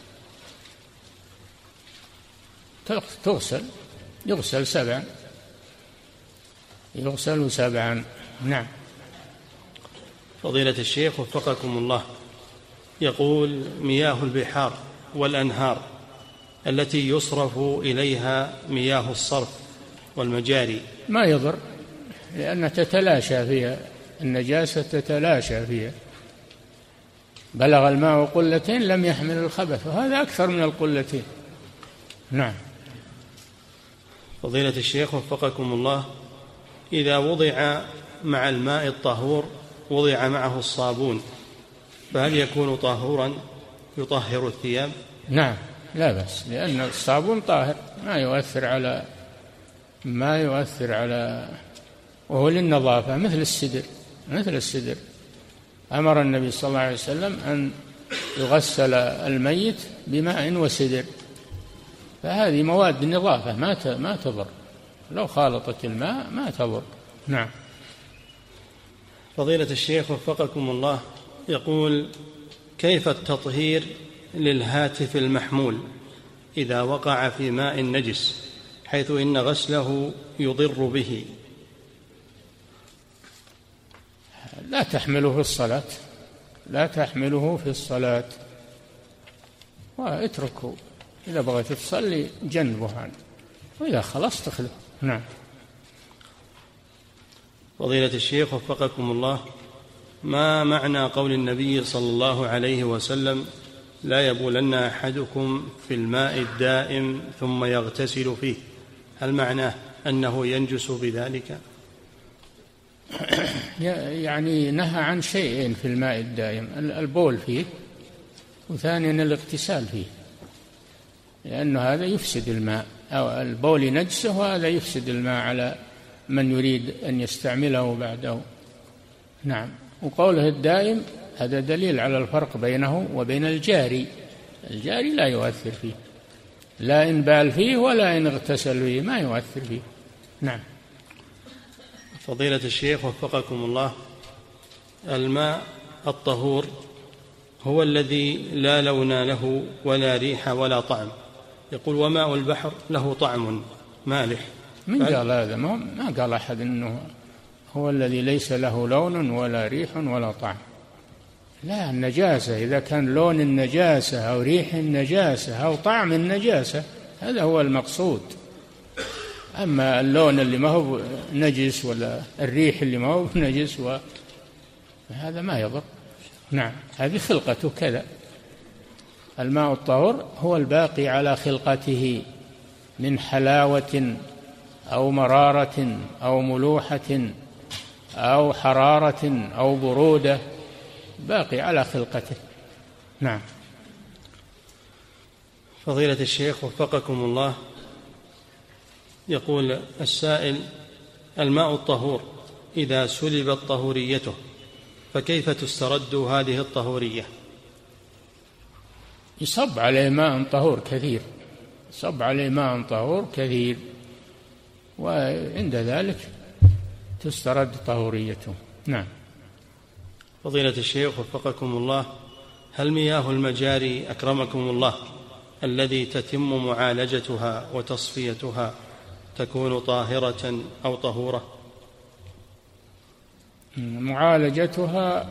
تغسل، يغسل سبعا، يغسل سبعا. نعم. فضيلة الشيخ وفقكم الله، يقول: مياه البحار والأنهار التي يصرف إليها مياه الصرف والمجاري ما يضر، لأن تتلاشى فيها النجاسة، تتلاشى فيها. بلغ الماء قلتين لم يحمل الخبث، وهذا أكثر من القلتين. نعم. فضيلة الشيخ وفقكم الله، إذا وضع مع الماء الطهور وضع معه الصابون فهل يكون طهورا يطهر الثياب؟ نعم لا بأس، لأن الصابون طاهر ما يؤثر على ما يؤثر على، وهو للنظافة مثل السدر، مثل السدر أمر النبي صلى الله عليه وسلم أن يغسل الميت بماء وسدر، فهذه مواد النظافة ما ما تضر، لو خالطت الماء ما تضر. نعم. فضيلة الشيخ وفقكم الله، يقول: كيف التطهير للهاتف المحمول إذا وقع في ماء نجس حيث إن غسله يضر به؟ لا تحمله في الصلاة، لا تحمله في الصلاة، واتركه، إذا بغيت تصلي جنبه عنه، وإذا خلصت تخلص. نعم. فضيلة الشيخ وفقكم الله، ما معنى قول النبي صلى الله عليه وسلم: لا يبولن أحدكم في الماء الدائم ثم يغتسل فيه؟ هل معناه أنه ينجس بذلك؟ يعني نهى عن شيئين في الماء الدائم: البول فيه، وثانيا الاغتسال فيه، لأن هذا يفسد الماء، أو البول نجسه وهذا يفسد الماء على من يريد أن يستعمله بعده. نعم. وقوله الدائم هذا دليل على الفرق بينه وبين الجاري، الجاري لا يؤثر فيه، لا إن بال فيه ولا إن اغتسل فيه ما يؤثر فيه. نعم. فضيلة الشيخ وفقكم الله، الماء الطهور هو الذي لا لون له ولا ريح ولا طعم، يقول: وماء البحر له طعم مالح. من قال هذا؟ ما قال أحد أنه هو الذي ليس له لون ولا ريح ولا طعم. لا، النجاسة إذا كان لون النجاسة أو ريح النجاسة أو طعم النجاسة هذا هو المقصود، أما اللون اللي ما هو نجس ولا الريح اللي ما هو نجس هذا ما يضر. نعم. هذه خلقته كذا. الماء الطهور هو الباقي على خلقته من حلاوة أو مرارة أو ملوحة أو حرارة أو برودة، باقي على خلقته. نعم. فضيلة الشيخ وفقكم الله، يقول السائل: الماء الطهور إذا سلبت طهوريته فكيف تسترد هذه الطهورية؟ يصب عليه ماء طهور كثير، يصب عليه ماء طهور كثير، وعند ذلك تسترد طهوريته. نعم. فضيلة الشيخ وفقكم الله، هل مياه المجاري أكرمكم الله الذي تتم معالجتها وتصفيتها تكون طاهرة أو طهورة؟ معالجتها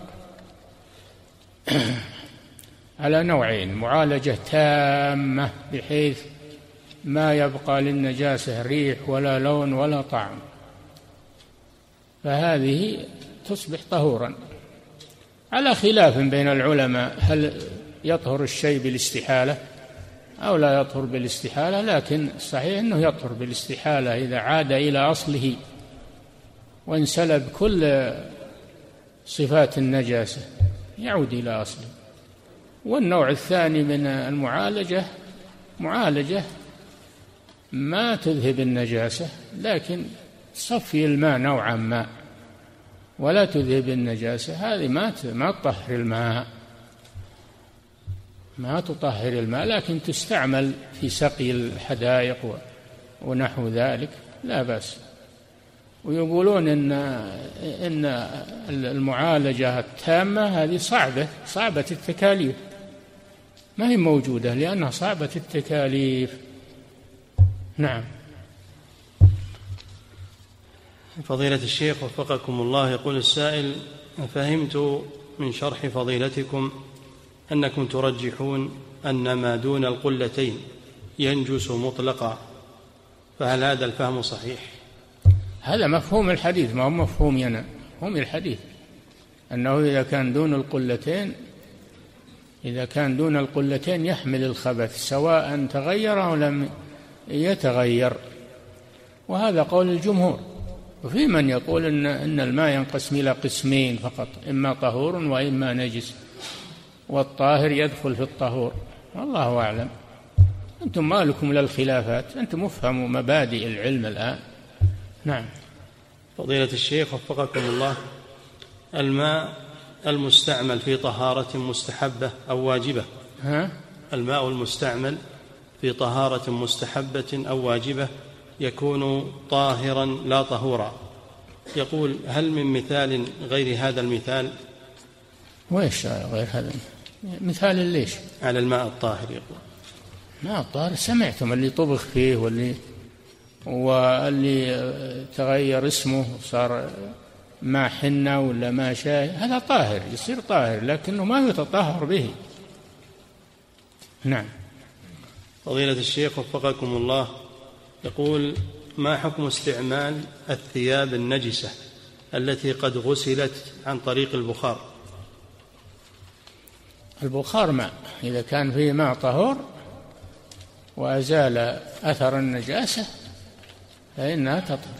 على نوعين: معالجة تامة بحيث ما يبقى للنجاسة ريح ولا لون ولا طعم، فهذه تصبح طهورا، على خلاف بين العلماء هل يطهر الشيء بالاستحالة أو لا يطهر بالاستحالة، لكن الصحيح أنه يطهر بالاستحالة إذا عاد إلى أصله وانسلب كل صفات النجاسة يعود إلى أصله. والنوع الثاني من المعالجة معالجة ما تذهب النجاسة لكن تصفي الماء نوعا ما ولا تذهب النجاسة، هذه ما ما تطهر الماء، ما تطهر الماء، لكن تستعمل في سقي الحدائق ونحو ذلك لا بأس. ويقولون إن إن المعالجة التامة هذه صعبة صعبة التكاليف، ما هي موجودة لأنها صعبة التكاليف. نعم. فضيلة الشيخ وفقكم الله، يقول السائل: فهمت من شرح فضيلتكم أنكم ترجحون أن ما دون القلتين ينجس مطلقا، فهل هذا الفهم صحيح؟ هذا مفهوم الحديث، ما هو مفهومي أنا، مفهوم الحديث أنه إذا كان دون القلتين إذا كان دون القلتين يحمل الخبث سواء تغير أو لم يتغير، وهذا قول الجمهور. وفي من يقول إن, إن الماء ينقسم إلى قسمين فقط، إما طهور وإما نجس، والطاهر يدخل في الطهور، والله أعلم. أنتم ما لكم للخلافات، أنتم افهموا مبادئ العلم الآن. نعم. فضيلة الشيخ وفقكم الله، الماء المستعمل في طهارة مستحبة أو واجبة ها؟ الماء المستعمل في طهارة مستحبة أو واجبة يكون طاهرا لا طهورا، يقول هل من مثال غير هذا المثال؟ وإيش غير هذا مثال ليش؟ على الماء الطاهر يقول. ماء الطاهر سمعتم اللي طبخ فيه واللي واللي تغير اسمه وصار ما حنة ولا ما شاي، هذا طاهر يصير طاهر لكنه ما يتطهر به. نعم. فضيلة الشيخ وفقكم الله، يقول ما حكم استعمال الثياب النجسة التي قد غسلت عن طريق البخار؟ البخار ماء، إذا كان فيه ماء طهور وأزال أثر النجاسة فإنها تطهر.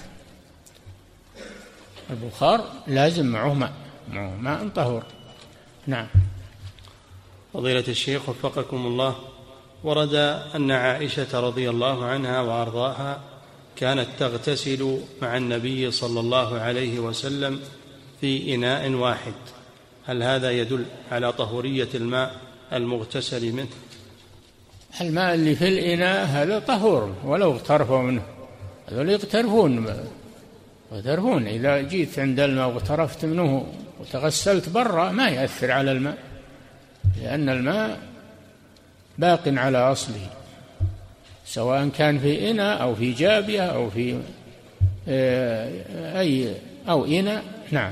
البخار لازم معه ماء، معه ماء طهور. نعم. فضيلة الشيخ وفقكم الله، ورد أن عائشة رضي الله عنها وأرضاها كانت تغتسل مع النبي صلى الله عليه وسلم في إناء واحد، هل هذا يدل على طهورية الماء المغتسل منه؟ الماء اللي في الإناء هذا طهور ولو اغترفوا منه، هذول يغترفون يغترفون إذا جيت عند الماء واغترفت منه وتغسلت برا ما يأثر على الماء، لأن الماء باق على أصله سواء كان في إناء أو في جابية أو في أي أو إناء. نعم.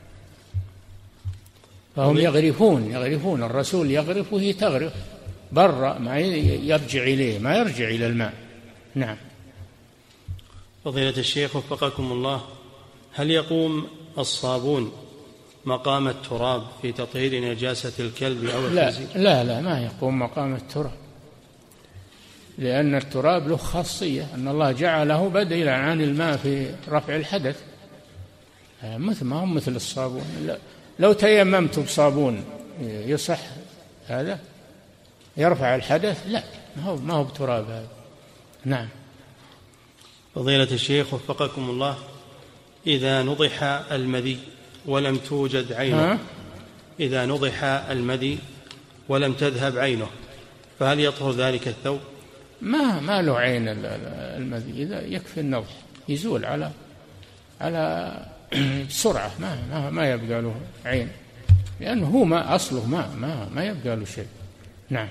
فهم يغرفون يغرفون الرسول يغرف وهي تغرف برا، ما يرجع إليه، ما يرجع إلى الماء. نعم. فضيلة الشيخ وفقكم الله، هل يقوم الصابون مقام التراب في تطهير نجاسة الكلب أو الخنزير؟ لا لا لا ما يقوم مقام التراب، لأن التراب له خاصية أن الله جعله بديلا عن الماء في رفع الحدث، مثل ما هو مثل الصابون. لا لو تيممت بصابون يصح هذا يرفع الحدث؟ لا، ما هو ما هو بتراب هذا. نعم. فضيلة الشيخ وفقكم الله، إذا نضح المذي ولم توجد عينه ها؟ إذا نضح المذي ولم تذهب عينه فهل يطهر ذلك الثوب؟ ما ما له عين المذي، إذا يكفي النضح يزول على على بسرعة، ما ما ما يبقى له عين، لأنه هو ما أصله ما ما ما يبقى له شيء. نعم.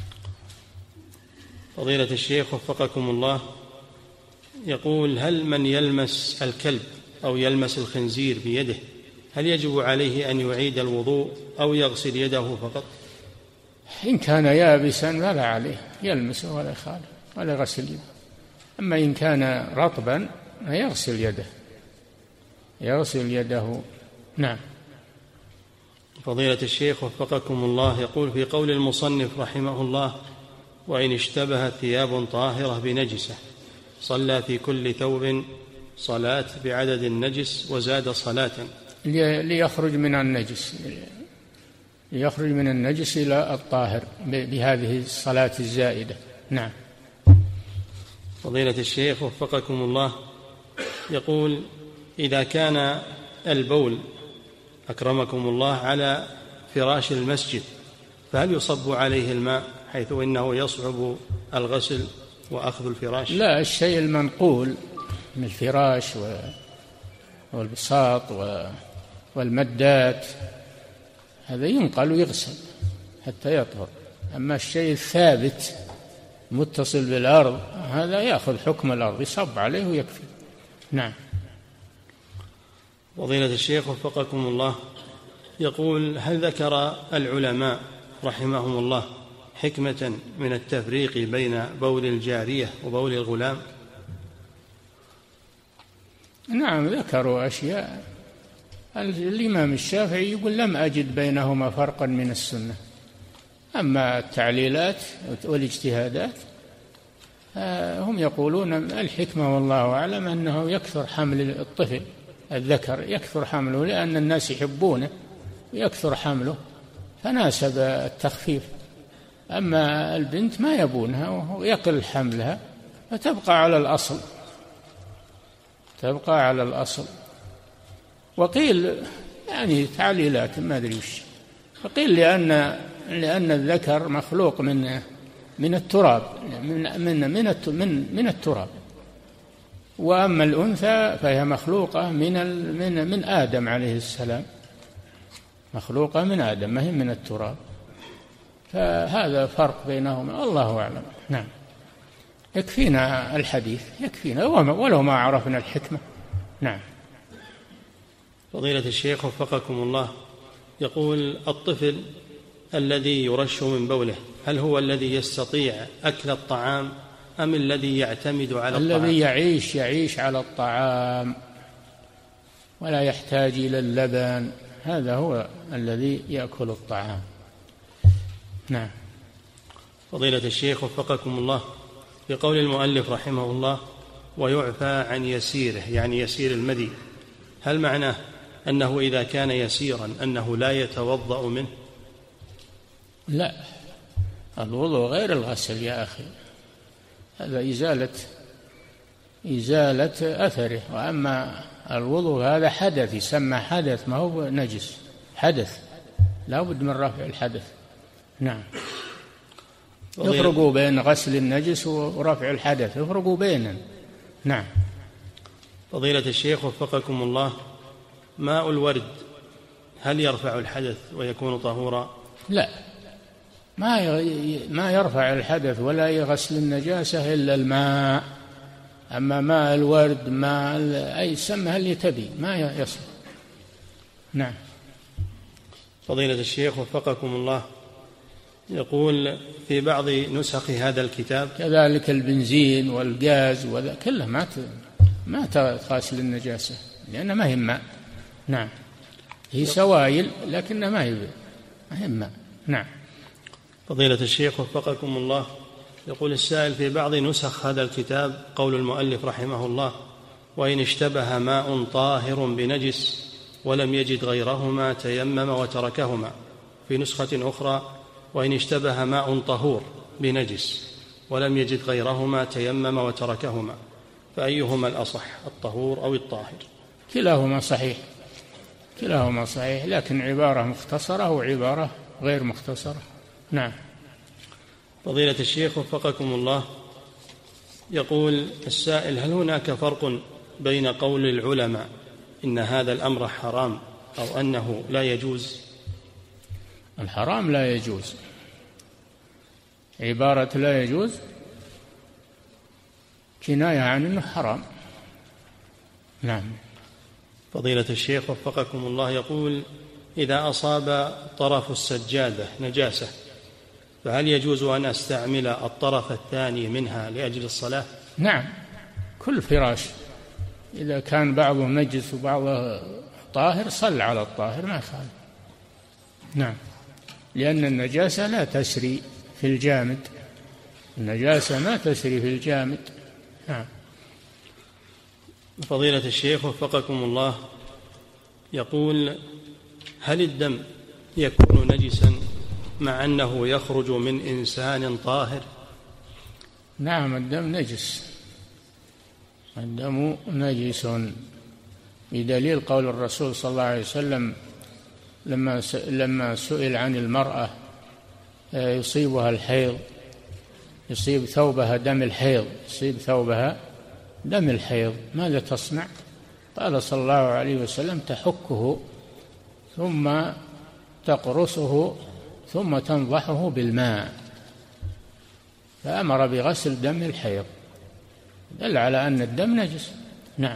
فضيلة الشيخ وفقكم الله، يقول هل من يلمس الكلب أو يلمس الخنزير بيده هل يجب عليه أن يعيد الوضوء أو يغسل يده فقط؟ إن كان يابسا فلا عليه، يلمسه ولا يخالف ولا يغسل يده. أما إن كان رطبا يغسل يده يغسل يده. نعم. فضيلة الشيخ وفقكم الله، يقول في قول المصنف رحمه الله وإن اشتبه ثياب طاهرة بنجسة صلى في كل ثوب صلاة بعدد النجس وزاد صلاة، ليخرج من النجس ليخرج من النجس إلى الطاهر بهذه الصلاة الزائدة. نعم. فضيلة الشيخ وفقكم الله، يقول إذا كان البول أكرمكم الله على فراش المسجد فهل يصب عليه الماء حيث إنه يصعب الغسل وأخذ الفراش؟ لا، الشيء المنقول من الفراش والبساط والمدات هذا ينقل ويغسل حتى يطهر، أما الشيء الثابت متصل بالأرض هذا يأخذ حكم الأرض، يصب عليه ويكفي. نعم. فضيلة الشيخ وفقكم الله، يقول هل ذكر العلماء رحمهم الله حكمة من التفريق بين بول الجارية وبول الغلام؟ نعم ذكروا أشياء. الإمام الشافعي يقول لم أجد بينهما فرقا من السنة، أما التعليلات والاجتهادات هم يقولون الحكمة والله أعلم أنه يكثر حمل الطفل الذكر، يكثر حمله لأن الناس يحبونه ويكثر حمله فناسب التخفيف، أما البنت ما يبونها ويقل حملها فتبقى على الأصل تبقى على الأصل. وقيل يعني تعليلات ما أدري وش، وقيل لأن لأن الذكر مخلوق من من التراب، من من من من, من التراب، وأما الأنثى فهي مخلوقة من من من آدم عليه السلام، مخلوقة من آدم ما هي من التراب، فهذا فرق بينهما الله أعلم. نعم، يكفينا الحديث، يكفينا ولو ما عرفنا الحكمة. نعم. فضيلة الشيخ وفقكم الله، يقول الطفل الذي يرش من بوله هل هو الذي يستطيع أكل الطعام أم الذي يعتمد على الطعام؟ الذي يعيش يعيش على الطعام ولا يحتاج إلى اللبن، هذا هو الذي يأكل الطعام. نعم. فضيلة الشيخ وفقكم الله، بقول المؤلف رحمه الله ويعفى عن يسيره، يعني يسير المذي، هل معناه أنه إذا كان يسيرا أنه لا يتوضأ منه؟ لا، الوضوء غير الغسل يا أخي، هذا إزالة إزالة أثره، وأما الوضوء هذا حدث، يسمى حدث ما هو نجس، حدث لا بد من رفع الحدث. نعم. يفرقوا بين غسل النجس ورفع الحدث، يفرقوا بينهم. نعم. فضيلة الشيخ وفقكم الله، ماء الورد هل يرفع الحدث ويكون طهورا؟ لا، ما ما يرفع الحدث ولا يغسل النجاسة إلا الماء. أما ماء الورد ماء أي سمها اللي تبي ما يصل. نعم. فضيلة الشيخ وفقكم الله، يقول في بعض نسخ هذا الكتاب كذلك البنزين والغاز وذا كله ما ما تغسل النجاسة لأنها ما هي ماء. نعم، هي سوائل لكنها ما هي ما هي ماء. نعم. فضيلة الشيخ وفقكم الله، يقول السائل في بعض نسخ هذا الكتاب قول المؤلف رحمه الله وإن اشتبه ماء طاهر بنجس ولم يجد غيرهما تيمم وتركهما، في نسخة أخرى وإن اشتبه ماء طهور بنجس ولم يجد غيرهما تيمم وتركهما، فأيهما الأصح، الطهور أو الطاهر؟ كلاهما صحيح، كلاهما صحيح، لكن عبارة مختصرة وعبارة غير مختصرة. نعم. فضيلة الشيخ وفقكم الله، يقول السائل هل هناك فرق بين قول العلماء إن هذا الأمر حرام أو أنه لا يجوز؟ الحرام لا يجوز، عبارة لا يجوز كناية عن أنه حرام. نعم. فضيلة الشيخ وفقكم الله، يقول إذا أصاب طرف السجادة نجاسة فهل يجوز أن أستعمل الطرف الثاني منها لأجل الصلاة؟ نعم، كل فراش إذا كان بعضه نجس وبعضه طاهر صل على الطاهر ما يخالف. نعم، لأن النجاسة لا تسري في الجامد، النجاسة ما تسري في الجامد. نعم. فضيلة الشيخ وفقكم الله، يقول هل الدم يكون نجسا مع أنه يخرج من إنسان طاهر؟ نعم، الدم نجس، الدم نجس، بدليل قول الرسول صلى الله عليه وسلم لما لما سئل عن المرأة يصيبها الحيض، يصيب ثوبها دم الحيض، يصيب ثوبها دم الحيض ماذا تصنع؟ قال صلى الله عليه وسلم تحكه ثم تقرصه ثم تنضحه بالماء، فأمر بغسل دم الحيض، دل على أن الدم نجس. نعم.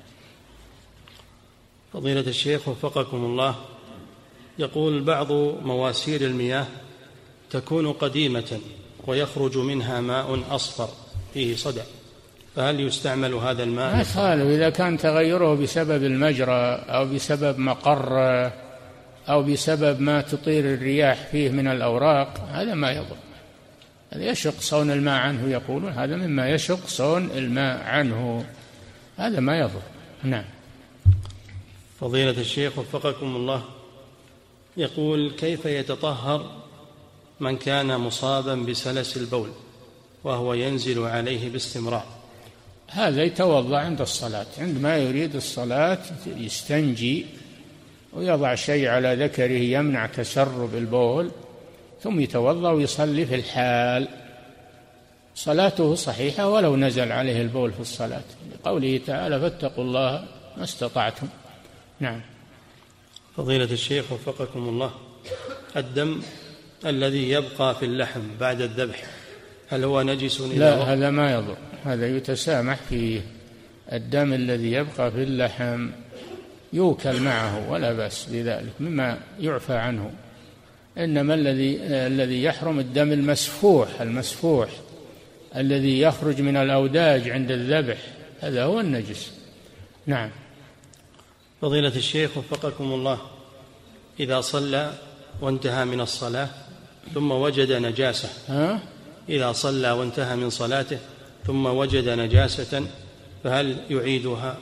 فضيلة الشيخ وفقكم الله، يقول بعض مواسير المياه تكون قديمة ويخرج منها ماء أصفر فيه صدى، فهل يستعمل هذا الماء؟ ما يخالف إذا كان تغيره بسبب المجرى أو بسبب مقر أو بسبب ما تطير الرياح فيه من الأوراق، هذا ما يضر، هذا يشق صون الماء عنه، يقولون هذا مما يشق صون الماء عنه، هذا ما يضر. نعم. فضيلة الشيخ وفقكم الله، يقول كيف يتطهر من كان مصابا بسلس البول وهو ينزل عليه باستمرار هذا يتوضأ عند الصلاة، عندما يريد الصلاة يستنجي ويضع شيء على ذكره يمنع تسرب البول، ثم يتوضأ ويصلي في الحال، صلاته صحيحة ولو نزل عليه البول في الصلاة، لقوله تعالى فاتقوا الله ما استطعتم. نعم. فضيلة الشيخ وفقكم الله، الدم الذي يبقى في اللحم بعد الذبح هل هو نجس؟ لا، هذا ما يضر، هذا يتسامح فيه. الدم الذي يبقى في اللحم يوكل معه ولا بأس بذلك، مما يعفى عنه. إنما الذي الذي يحرم الدم المسفوح المسفوح الذي يخرج من الأوداج عند الذبح، هذا هو النجس. نعم. فضيلة الشيخ وفقكم الله، إذا صلى وانتهى من الصلاة ثم وجد نجاسة، ها؟ إذا صلى وانتهى من صلاته ثم وجد نجاسة فهل يعيدها؟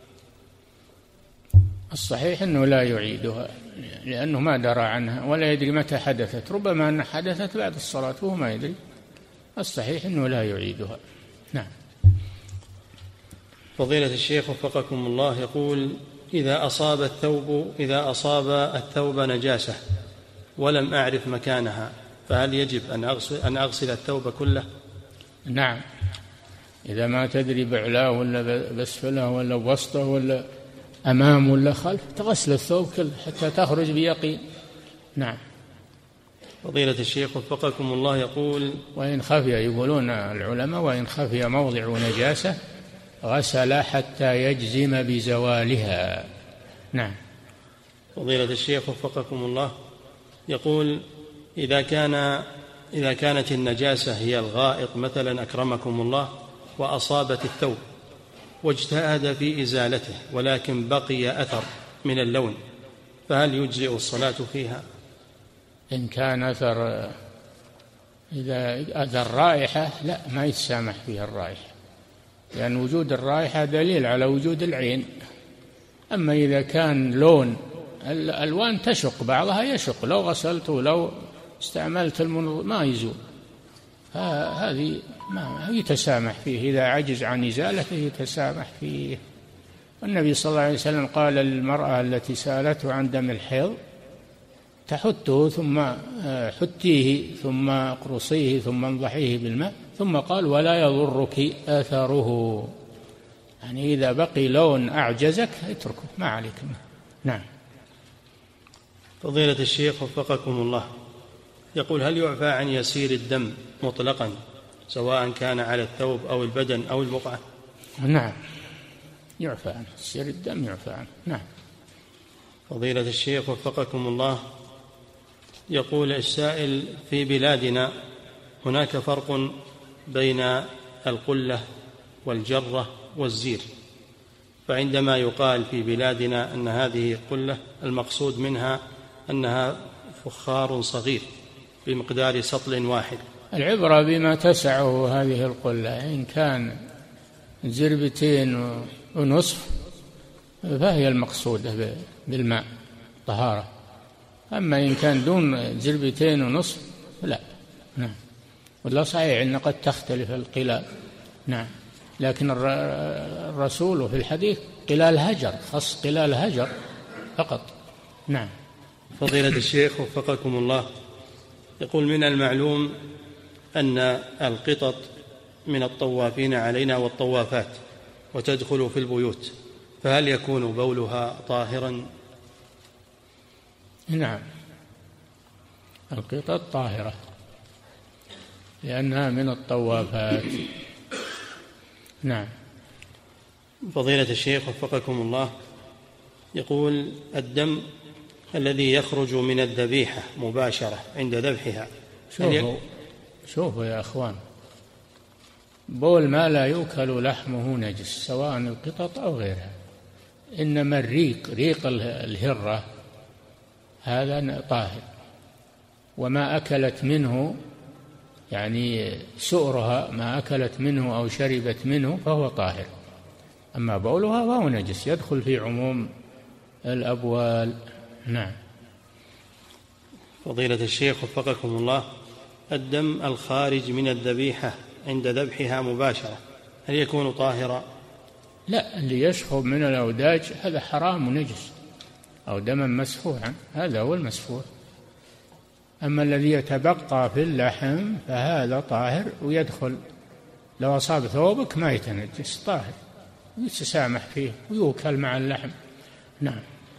الصحيح أنه لا يعيدها، لأنه ما درى عنها ولا يدري متى حدثت، ربما أن حدثت بعد الصلاة وهو ما يدري. الصحيح أنه لا يعيدها. نعم. فضيلة الشيخ وفقكم الله يقول: إذا أصاب الثوب إذا أصاب الثوب نجاسة ولم أعرف مكانها فهل يجب أن أغسل, أن أغسل الثوب كله؟ نعم، إذا ما تدري بعلاه ولا بسفله ولا بوسطه ولا أمام ولا خلف، تغسل الثوب كله حتى تخرج بيقين. نعم. فضيلة الشيخ وفقكم الله يقول: وإن خفي، يقولون العلماء، وإن خفي موضع نجاسة غسل حتى يجزم بزوالها. نعم. فضيلة الشيخ وفقكم الله يقول: إذا كان إذا كانت النجاسة هي الغائط مثلا أكرمكم الله وأصابت الثوب واجتهد في إزالته ولكن بقي أثر من اللون، فهل يجزئ الصلاة فيها؟ إن كان أثر، إذا أثر رائحة لا، ما يتسامح فيها الرائحة، لأن وجود الرائحة دليل على وجود العين. أما إذا كان لون، الألوان تشق، بعضها يشق، لو غسلته لو استعملت المنظر ما يزول، هذه ما يتسامح فيه، إذا عجز عن إزالته يتسامح فيه. والنبي صلى الله عليه وسلم قال للمرأة التي سألته عن دم الحيض: تحته ثم حتيه ثم اقرصيه ثم انضحيه بالماء، ثم قال: ولا يضرك أثره، يعني إذا بقي لون أعجزك اتركه، ما عليك. نعم. فضيلة الشيخ وفقكم الله يقول: هل يعفى عن يسير الدم مطلقا سواء كان على الثوب أو البدن أو البقعة؟ نعم، يعفى عنه، يسير الدم يعفى عنه. نعم. فضيلة الشيخ وفقكم الله يقول السائل: في بلادنا هناك فرق بين القلة والجرة والزير، فعندما يقال في بلادنا أن هذه قلة المقصود منها أنها فخار صغير بمقدار سطل واحد. العبرة بما تسعه هذه القلة، إن كان زربتين ونصف فهي المقصودة بالماء طهارة، أما إن كان دون زربتين ونصف لا. نعم. ولا صحيح أن قد تختلف القلال. نعم. لكن الرسول في الحديث قلال هجر، خص قلال هجر فقط. نعم. فضيلة الشيخ وفقكم الله يقول: من المعلوم أن القطط من الطوافين علينا والطوافات وتدخل في البيوت، فهل يكون بولها طاهرا؟ نعم، القطط طاهرة لأنها من الطوافات. نعم. فضيلة الشيخ وفقكم الله يقول: الدم الذي يخرج من الذبيحة مباشرة عند ذبحها، شوفوا شوفوا يا أخوان، بول ما لا يؤكل لحمه نجس سواء القطط أو غيرها، إنما الريق، ريق الهرة هذا طاهر، وما أكلت منه يعني سؤرها ما أكلت منه أو شربت منه فهو طاهر، أما بولها فهو نجس يدخل في عموم الأبوال. نعم. فضيلة الشيخ وفقكم الله، الدم الخارج من الذبيحة عند ذبحها مباشرة هل يكون طاهرا؟ لا، اللي يشخب من الأوداج هذا حرام ونجس، أو دما مسفوحا هذا هو المسفوح. أما الذي يتبقى في اللحم فهذا طاهر ويدخل، لو أصاب ثوبك ما يتنجس، طاهر ويتسامح فيه ويوكل مع اللحم. نعم.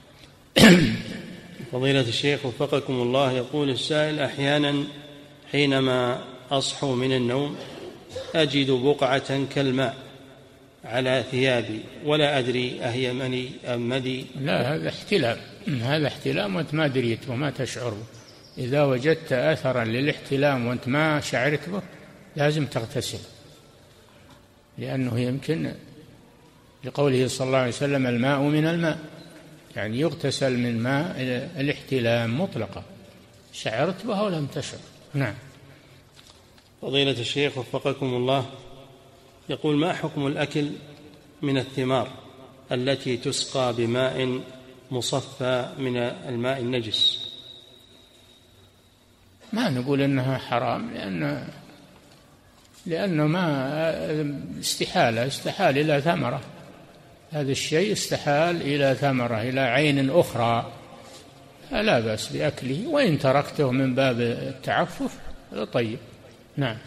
فضيلة الشيخ وفقكم الله، يقول السائل: أحيانا حينما أصحو من النوم أجد بقعة كالماء على ثيابي ولا أدري أهي مني أم مدي. لا، هذا احتلام، هذا احتلام وأنت ما دريت وما تشعر به. إذا وجدت أثرا للاحتلام وأنت ما شعرت به لازم تغتسل، لأنه يمكن لقوله صلى الله عليه وسلم: الماء من الماء، يعني يغتسل من ماء الاحتلام مطلقا، شعرت به ولم تشعر. نعم. فضيلة الشيخ وفقكم الله، يقول: ما حكم الأكل من الثمار التي تسقى بماء مصفى من الماء النجس؟ ما نقول إنها حرام، لأن لأنه ما استحالة استحال إلى ثمرة، هذا الشيء استحال إلى ثمرة، إلى عين أخرى، فلا بأس بأكله، وإن تركته من باب التعفف طيب. نعم.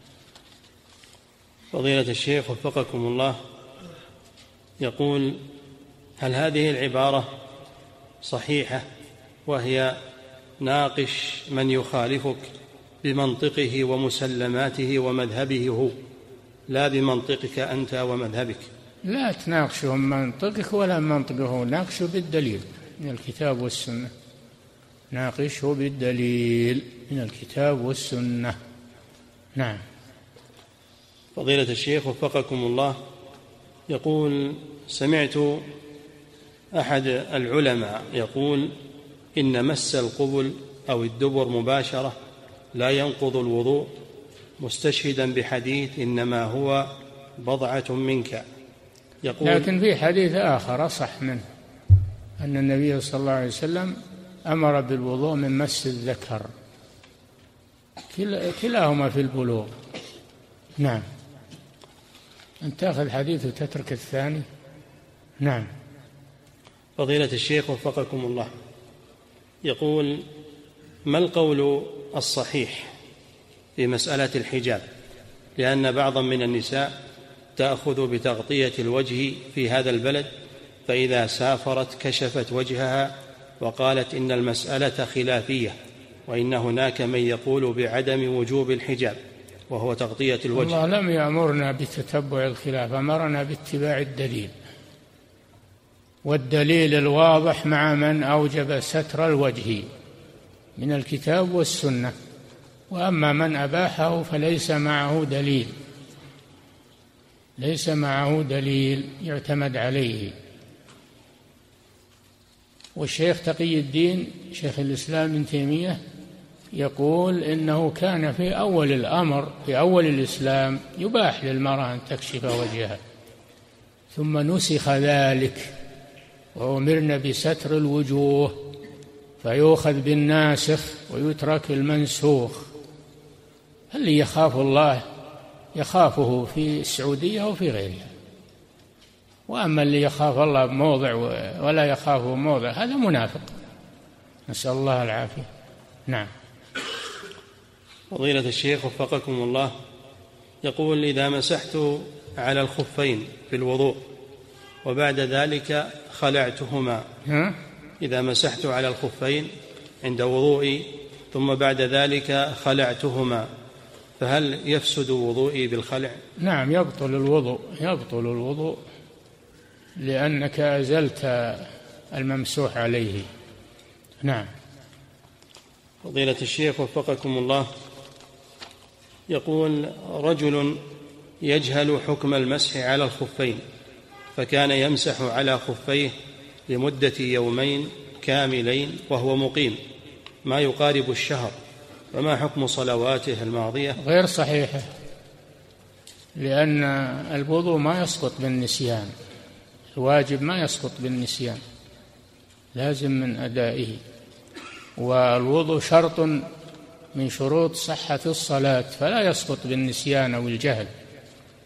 فضيلة الشيخ وفقكم الله، يقول: هل هذه العبارة صحيحة، وهي: ناقش من يخالفك بمنطقه ومسلماته ومذهبه هو، لا بمنطقك أنت ومذهبك؟ لا تناقشوا منطقك ولا منطقه، ناقشوا بالدليل من الكتاب والسنة، ناقشه بالدليل من الكتاب والسنة. نعم. فضيلة الشيخ وفقكم الله، يقول: سمعت أحد العلماء يقول: إن مس القبل أو الدبر مباشرة لا ينقض الوضوء، مستشهدا بحديث: إنما هو بضعة منك. يقول: لكن في حديث آخر أصح منه، أن النبي صلى الله عليه وسلم أمر بالوضوء من مس الذكر، كلاهما في البلوغ. نعم. أن تأخذ حديث وتترك الثاني. نعم. فضيلة الشيخ وفقكم الله، يقول: ما القول الصحيح في مسألة الحجاب؟ لأن بعضا من النساء تأخذ بتغطية الوجه في هذا البلد، فإذا سافرت كشفت وجهها وقالت إن المسألة خلافية، وإن هناك من يقول بعدم وجوب الحجاب وهو تغطية الوجه. الله لم يأمرنا بتتبع الخلاف، أمرنا باتباع الدليل، والدليل الواضح مع من أوجب ستر الوجه من الكتاب والسنة، وأما من أباحه فليس معه دليل، ليس معه دليل يعتمد عليه. والشيخ تقي الدين شيخ الإسلام ابن تيمية يقول إنه كان في أول الأمر في أول الإسلام يباح للمرأة أن تكشف وجهها، ثم نسخ ذلك وأمرنا بستر الوجوه، فيؤخذ بالناسخ ويترك المنسوخ. اللي يخاف الله يخافه في السعودية وفي غيرها، وأما اللي يخاف الله بموضع ولا يخافه بموضع هذا منافق، نسأل الله العافية. نعم. فضيلة الشيخ وفقكم الله، يقول: إذا مسحت على الخفين في الوضوء وبعد ذلك خلعتهما، ها؟ إذا مسحت على الخفين عند وضوئي ثم بعد ذلك خلعتهما، فهل يفسد وضوئي بالخلع؟ نعم، يبطل الوضوء، يبطل الوضوء لأنك أزلت الممسوح عليه. نعم. فضيلة الشيخ وفقكم الله، يقول: رجل يجهل حكم المسح على الخفين، فكان يمسح على خفيه لمدة يومين كاملين وهو مقيم، ما يقارب الشهر، فما حكم صلواته الماضية؟ غير صحيحة، لأن الوضوء ما يسقط بالنسيان، الواجب ما يسقط بالنسيان، لازم من أدائه، والوضوء شرط من شروط صحة الصلاة، فلا يسقط بالنسيان أو الجهل.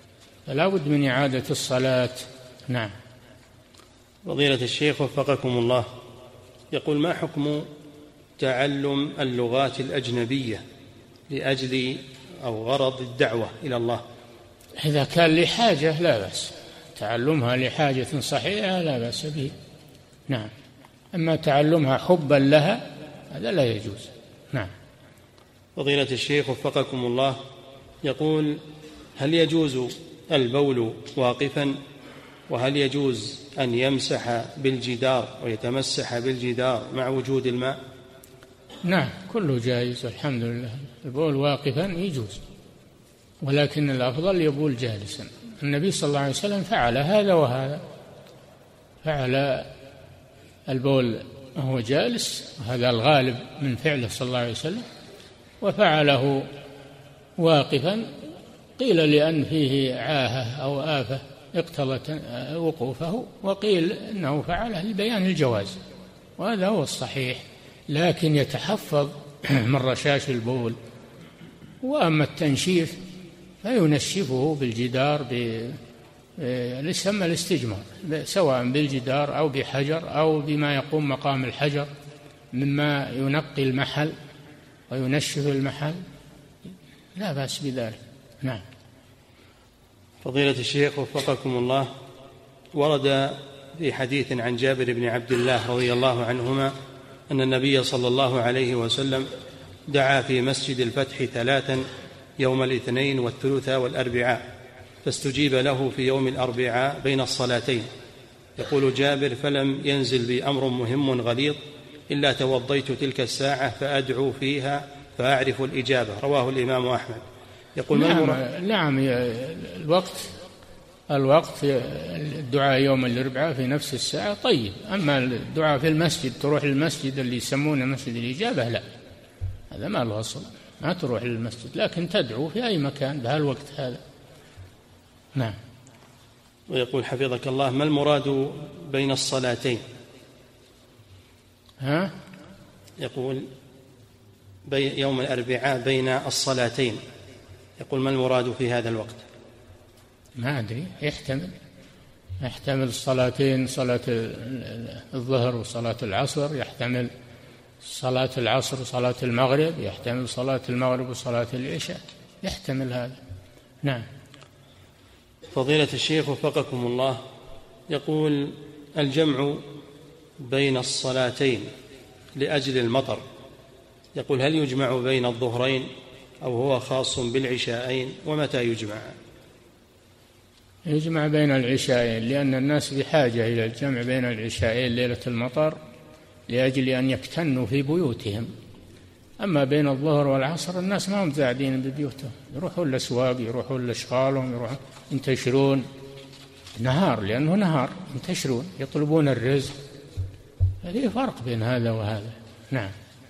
فلا بد من إعادة الصلاة. نعم. فضيلة الشيخ وفقكم الله، يقول: ما حكم تعلم اللغات الأجنبية لأجل أو غرض الدعوة إلى الله؟ إذا كان لحاجة لا بأس، تعلمها لحاجة صحيحة لا بأس به. نعم. أما تعلمها حبا لها هذا لا يجوز. نعم. فضيلة الشيخ وفقكم الله، يقول: هل يجوز البول واقفا؟ وهل يجوز أن يمسح بالجدار ويتمسح بالجدار مع وجود الماء؟ نعم، كله جائز الحمد لله. البول واقفا يجوز، ولكن الأفضل يبول جالسا. النبي صلى الله عليه وسلم فعل هذا وهذا، فعل البول وهو جالس، وهذا الغالب من فعله صلى الله عليه وسلم، وفعله واقفا، قيل لأن فيه عاهة أو آفة اقتضت وقوفه، وقيل إنه فعله لبيان الجواز، وهذا هو الصحيح. لكن يتحفظ من رشاش البول. وأما التنشيف فينشفه بالجدار يسمى الاستجمار، سواء بالجدار أو بحجر أو بما يقوم مقام الحجر مما ينقي المحل وينشف المحل، لا بأس بذلك. نعم. فضيلة الشيخ وفقكم الله، ورد في حديث عن جابر بن عبد الله رضي الله عنهما أن النبي صلى الله عليه وسلم دعا في مسجد الفتح ثلاثا يوم الاثنين والثلاثاء والأربعاء، فاستجيب له في يوم الأربعاء بين الصلاتين. يقول جابر: فلم ينزل بي أمر مهم غليظ إلا توضيت تلك الساعة فأدعو فيها فأعرف الإجابة. رواه الإمام أحمد. يقول: نعم, نعم الوقت الوقت الدعاء يوم الأربعاء في نفس الساعة طيب. أما الدعاء في المسجد، تروح المسجد اللي يسمونه مسجد الإجابة، لا، هذا ما له أصل، ما تروح للمسجد، لكن تدعو في أي مكان بهالوقت هذا. نعم. ويقول حفظك الله: ما المراد بين الصلاتين؟ ها؟ يقول بي يوم الأربعاء بين الصلاتين، يقول: ما المراد في هذا الوقت؟ ما أدري، يحتمل يحتمل الصلاتين، صلاة الظهر وصلاة العصر، يحتمل صلاة العصر وصلاة المغرب، يحتمل صلاة المغرب وصلاة العشاء، يحتمل هذا. نعم. فضيلة الشيخ وفقكم الله، يقول: الجمع بين الصلاتين لأجل المطر، يقول: هل يجمع بين الظهرين أو هو خاص بالعشاءين؟ ومتى يجمع؟ يجمع بين العشاءين، لأن الناس بحاجة إلى الجمع بين العشاءين ليلة المطر لأجل أن يكتنوا في بيوتهم. أما بين الظهر والعصر الناس ما هم قاعدين ببيوتهم، يروحون الأسواق، يروحون لأشغالهم، يروحون ينتشرون نهار، لأنه نهار ينتشرون يطلبون الرزق، ففي فرق بين هذا وهذا. نعم.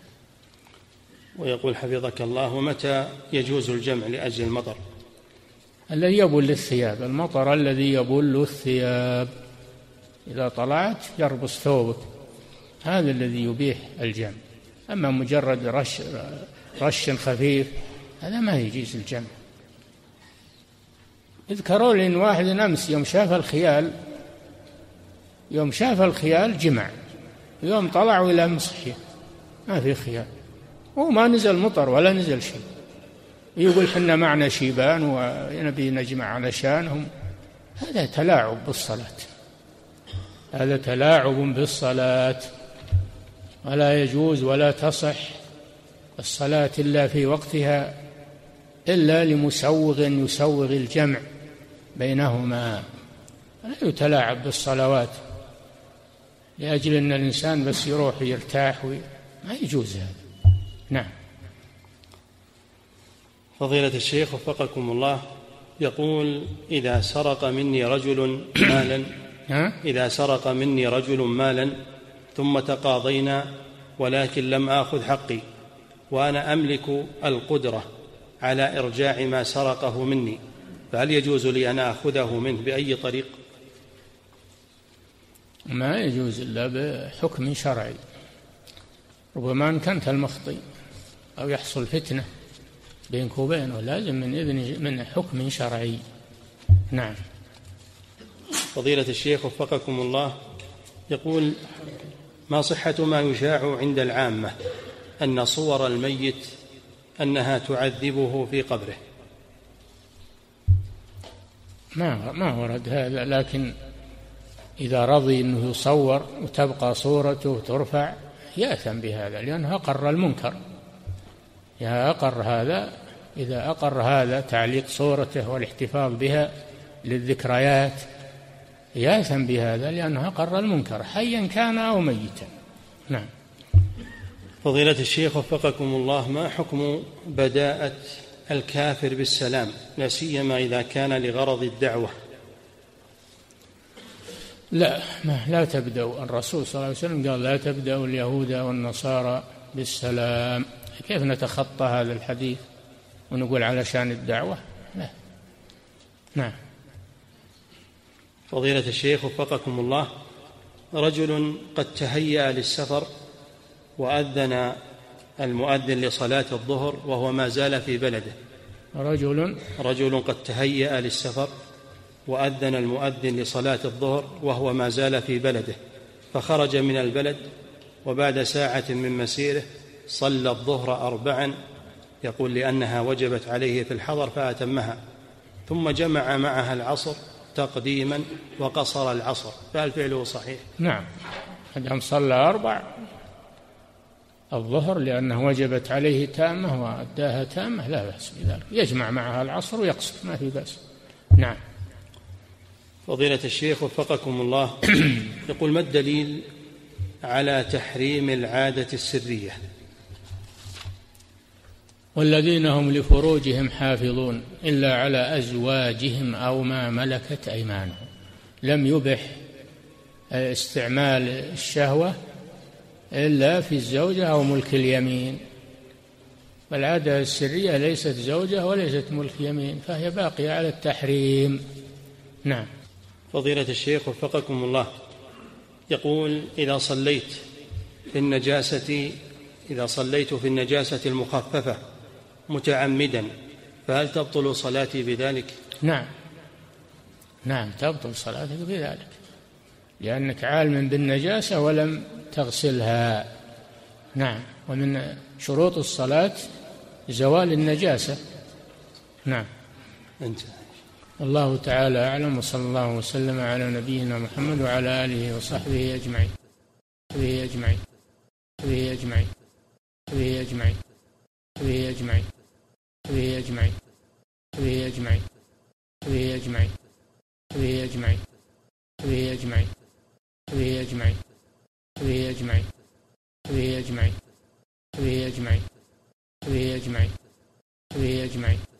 ويقول حفظك الله: ومتى يجوز الجمع لأجل المطر؟ الذي يبل الثياب، المطر الذي يبل الثياب، إذا طلعت يربص ثوبك، هذا الذي يبيح الجمع. أما مجرد رش رش خفيف هذا ما يجيز الجمع. اذكروا لي إن واحد أمس يوم شاف الخيال يوم شاف الخيال جمع، يوم طلعوا إلى مصحية ما في خيال، وما نزل مطر ولا نزل شيء، يقول حنا معنا شيبان ونبي نجمع علشانهم. هذا تلاعب بالصلاة، هذا تلاعب بالصلاة، ولا يجوز ولا تصح الصلاة إلا في وقتها إلا لمسوغ يسوغ الجمع بينهما. لا يتلاعب بالصلوات لأجل أن الإنسان بس يروح ويرتاح، ما يجوز هذا. نعم. فضيلة الشيخ وفقكم الله، يقول: إذا سرق مني رجل مالا إذا سرق مني رجل مالا ثم تقاضينا ولكن لم آخذ حقي، وأنا أملك القدرة على إرجاع ما سرقه مني، فهل يجوز لي أن آخذه منه بأي طريق؟ ما يجوز إلا بحكم شرعي، ربما أن كنت المخطئ أو يحصل فتنة بينك وبينه، لازم من إذن من حكم شرعي. نعم. فضيلة الشيخ وفقكم الله، يقول: ما صحة ما يشاع عند العامة أن صور الميت أنها تعذبه في قبره؟ ما ما ورد هذا، لكن إذا رضي أنه يصور وتبقى صورته ترفع يأثم بهذا، لأنه أقر المنكر. إذا أقر هذا إذا أقر هذا تعليق صورته والاحتفاظ بها للذكريات يأثم بهذا، لأنه أقر المنكر حيا كان أو ميتا. نعم. فضيلة الشيخ وفقكم الله، ما حكم بداءة الكافر بالسلام، لا سيما إذا كان لغرض الدعوة؟ لا ما لا تبدأوا. الرسول صلى الله عليه وسلم قال: لا تبدأوا اليهود والنصارى بالسلام. كيف نتخطى هذا الحديث ونقول علشان الدعوة؟ لا. نعم. فضيلة الشيخ وفقكم الله، رجل قد تهيأ للسفر وأذن المؤذن لصلاة الظهر وهو ما زال في بلده. رجل رجل قد تهيأ للسفر وأذن المؤذن لصلاة الظهر وهو ما زال في بلده، فخرج من البلد وبعد ساعة من مسيره صلى الظهر أربعا، يقول لأنها وجبت عليه في الحضر فأتمها، ثم جمع معها العصر تقديما وقصر العصر، فهل فعله صحيح؟ نعم. أدام صلى أربع الظهر لأنه وجبت عليه تامة وأداها تامة لا بأس بذلك، يجمع معها العصر ويقصر، ما في بأس. نعم. فضيلة الشيخ وفقكم الله، يقول: ما الدليل على تحريم العادة السرية؟ والذين هم لفروجهم حافظون إلا على أزواجهم أو ما ملكت أيمانهم. لم يبح استعمال الشهوة إلا في الزوجة أو ملك اليمين، والعادة السرية ليست زوجة وليست ملك يمين، فهي باقية على التحريم. نعم. فضيلة الشيخ وفقكم الله، يقول: إذا صليت في النجاسة إذا صليت في النجاسة المخففة متعمدا فهل تبطل صلاتي بذلك؟ نعم. نعم تبطل صلاتك بذلك، لأنك عالم بالنجاسة ولم تغسلها. نعم. ومن شروط الصلاة زوال النجاسة. نعم. أنت. الله تعالى أعلم، وصلى الله وسلم على نبينا محمد وعلى آله وصحبه أجمعين. به أجمعين. به أجمعين. به أجمعين. به أجمعين. به أجمعين. به أجمعين. به أجمعين. به أجمعين. به أجمعين. به أجمعين. به أجمعين. به أجمعين. به أجمعين. به أجمعين. به أجمعين.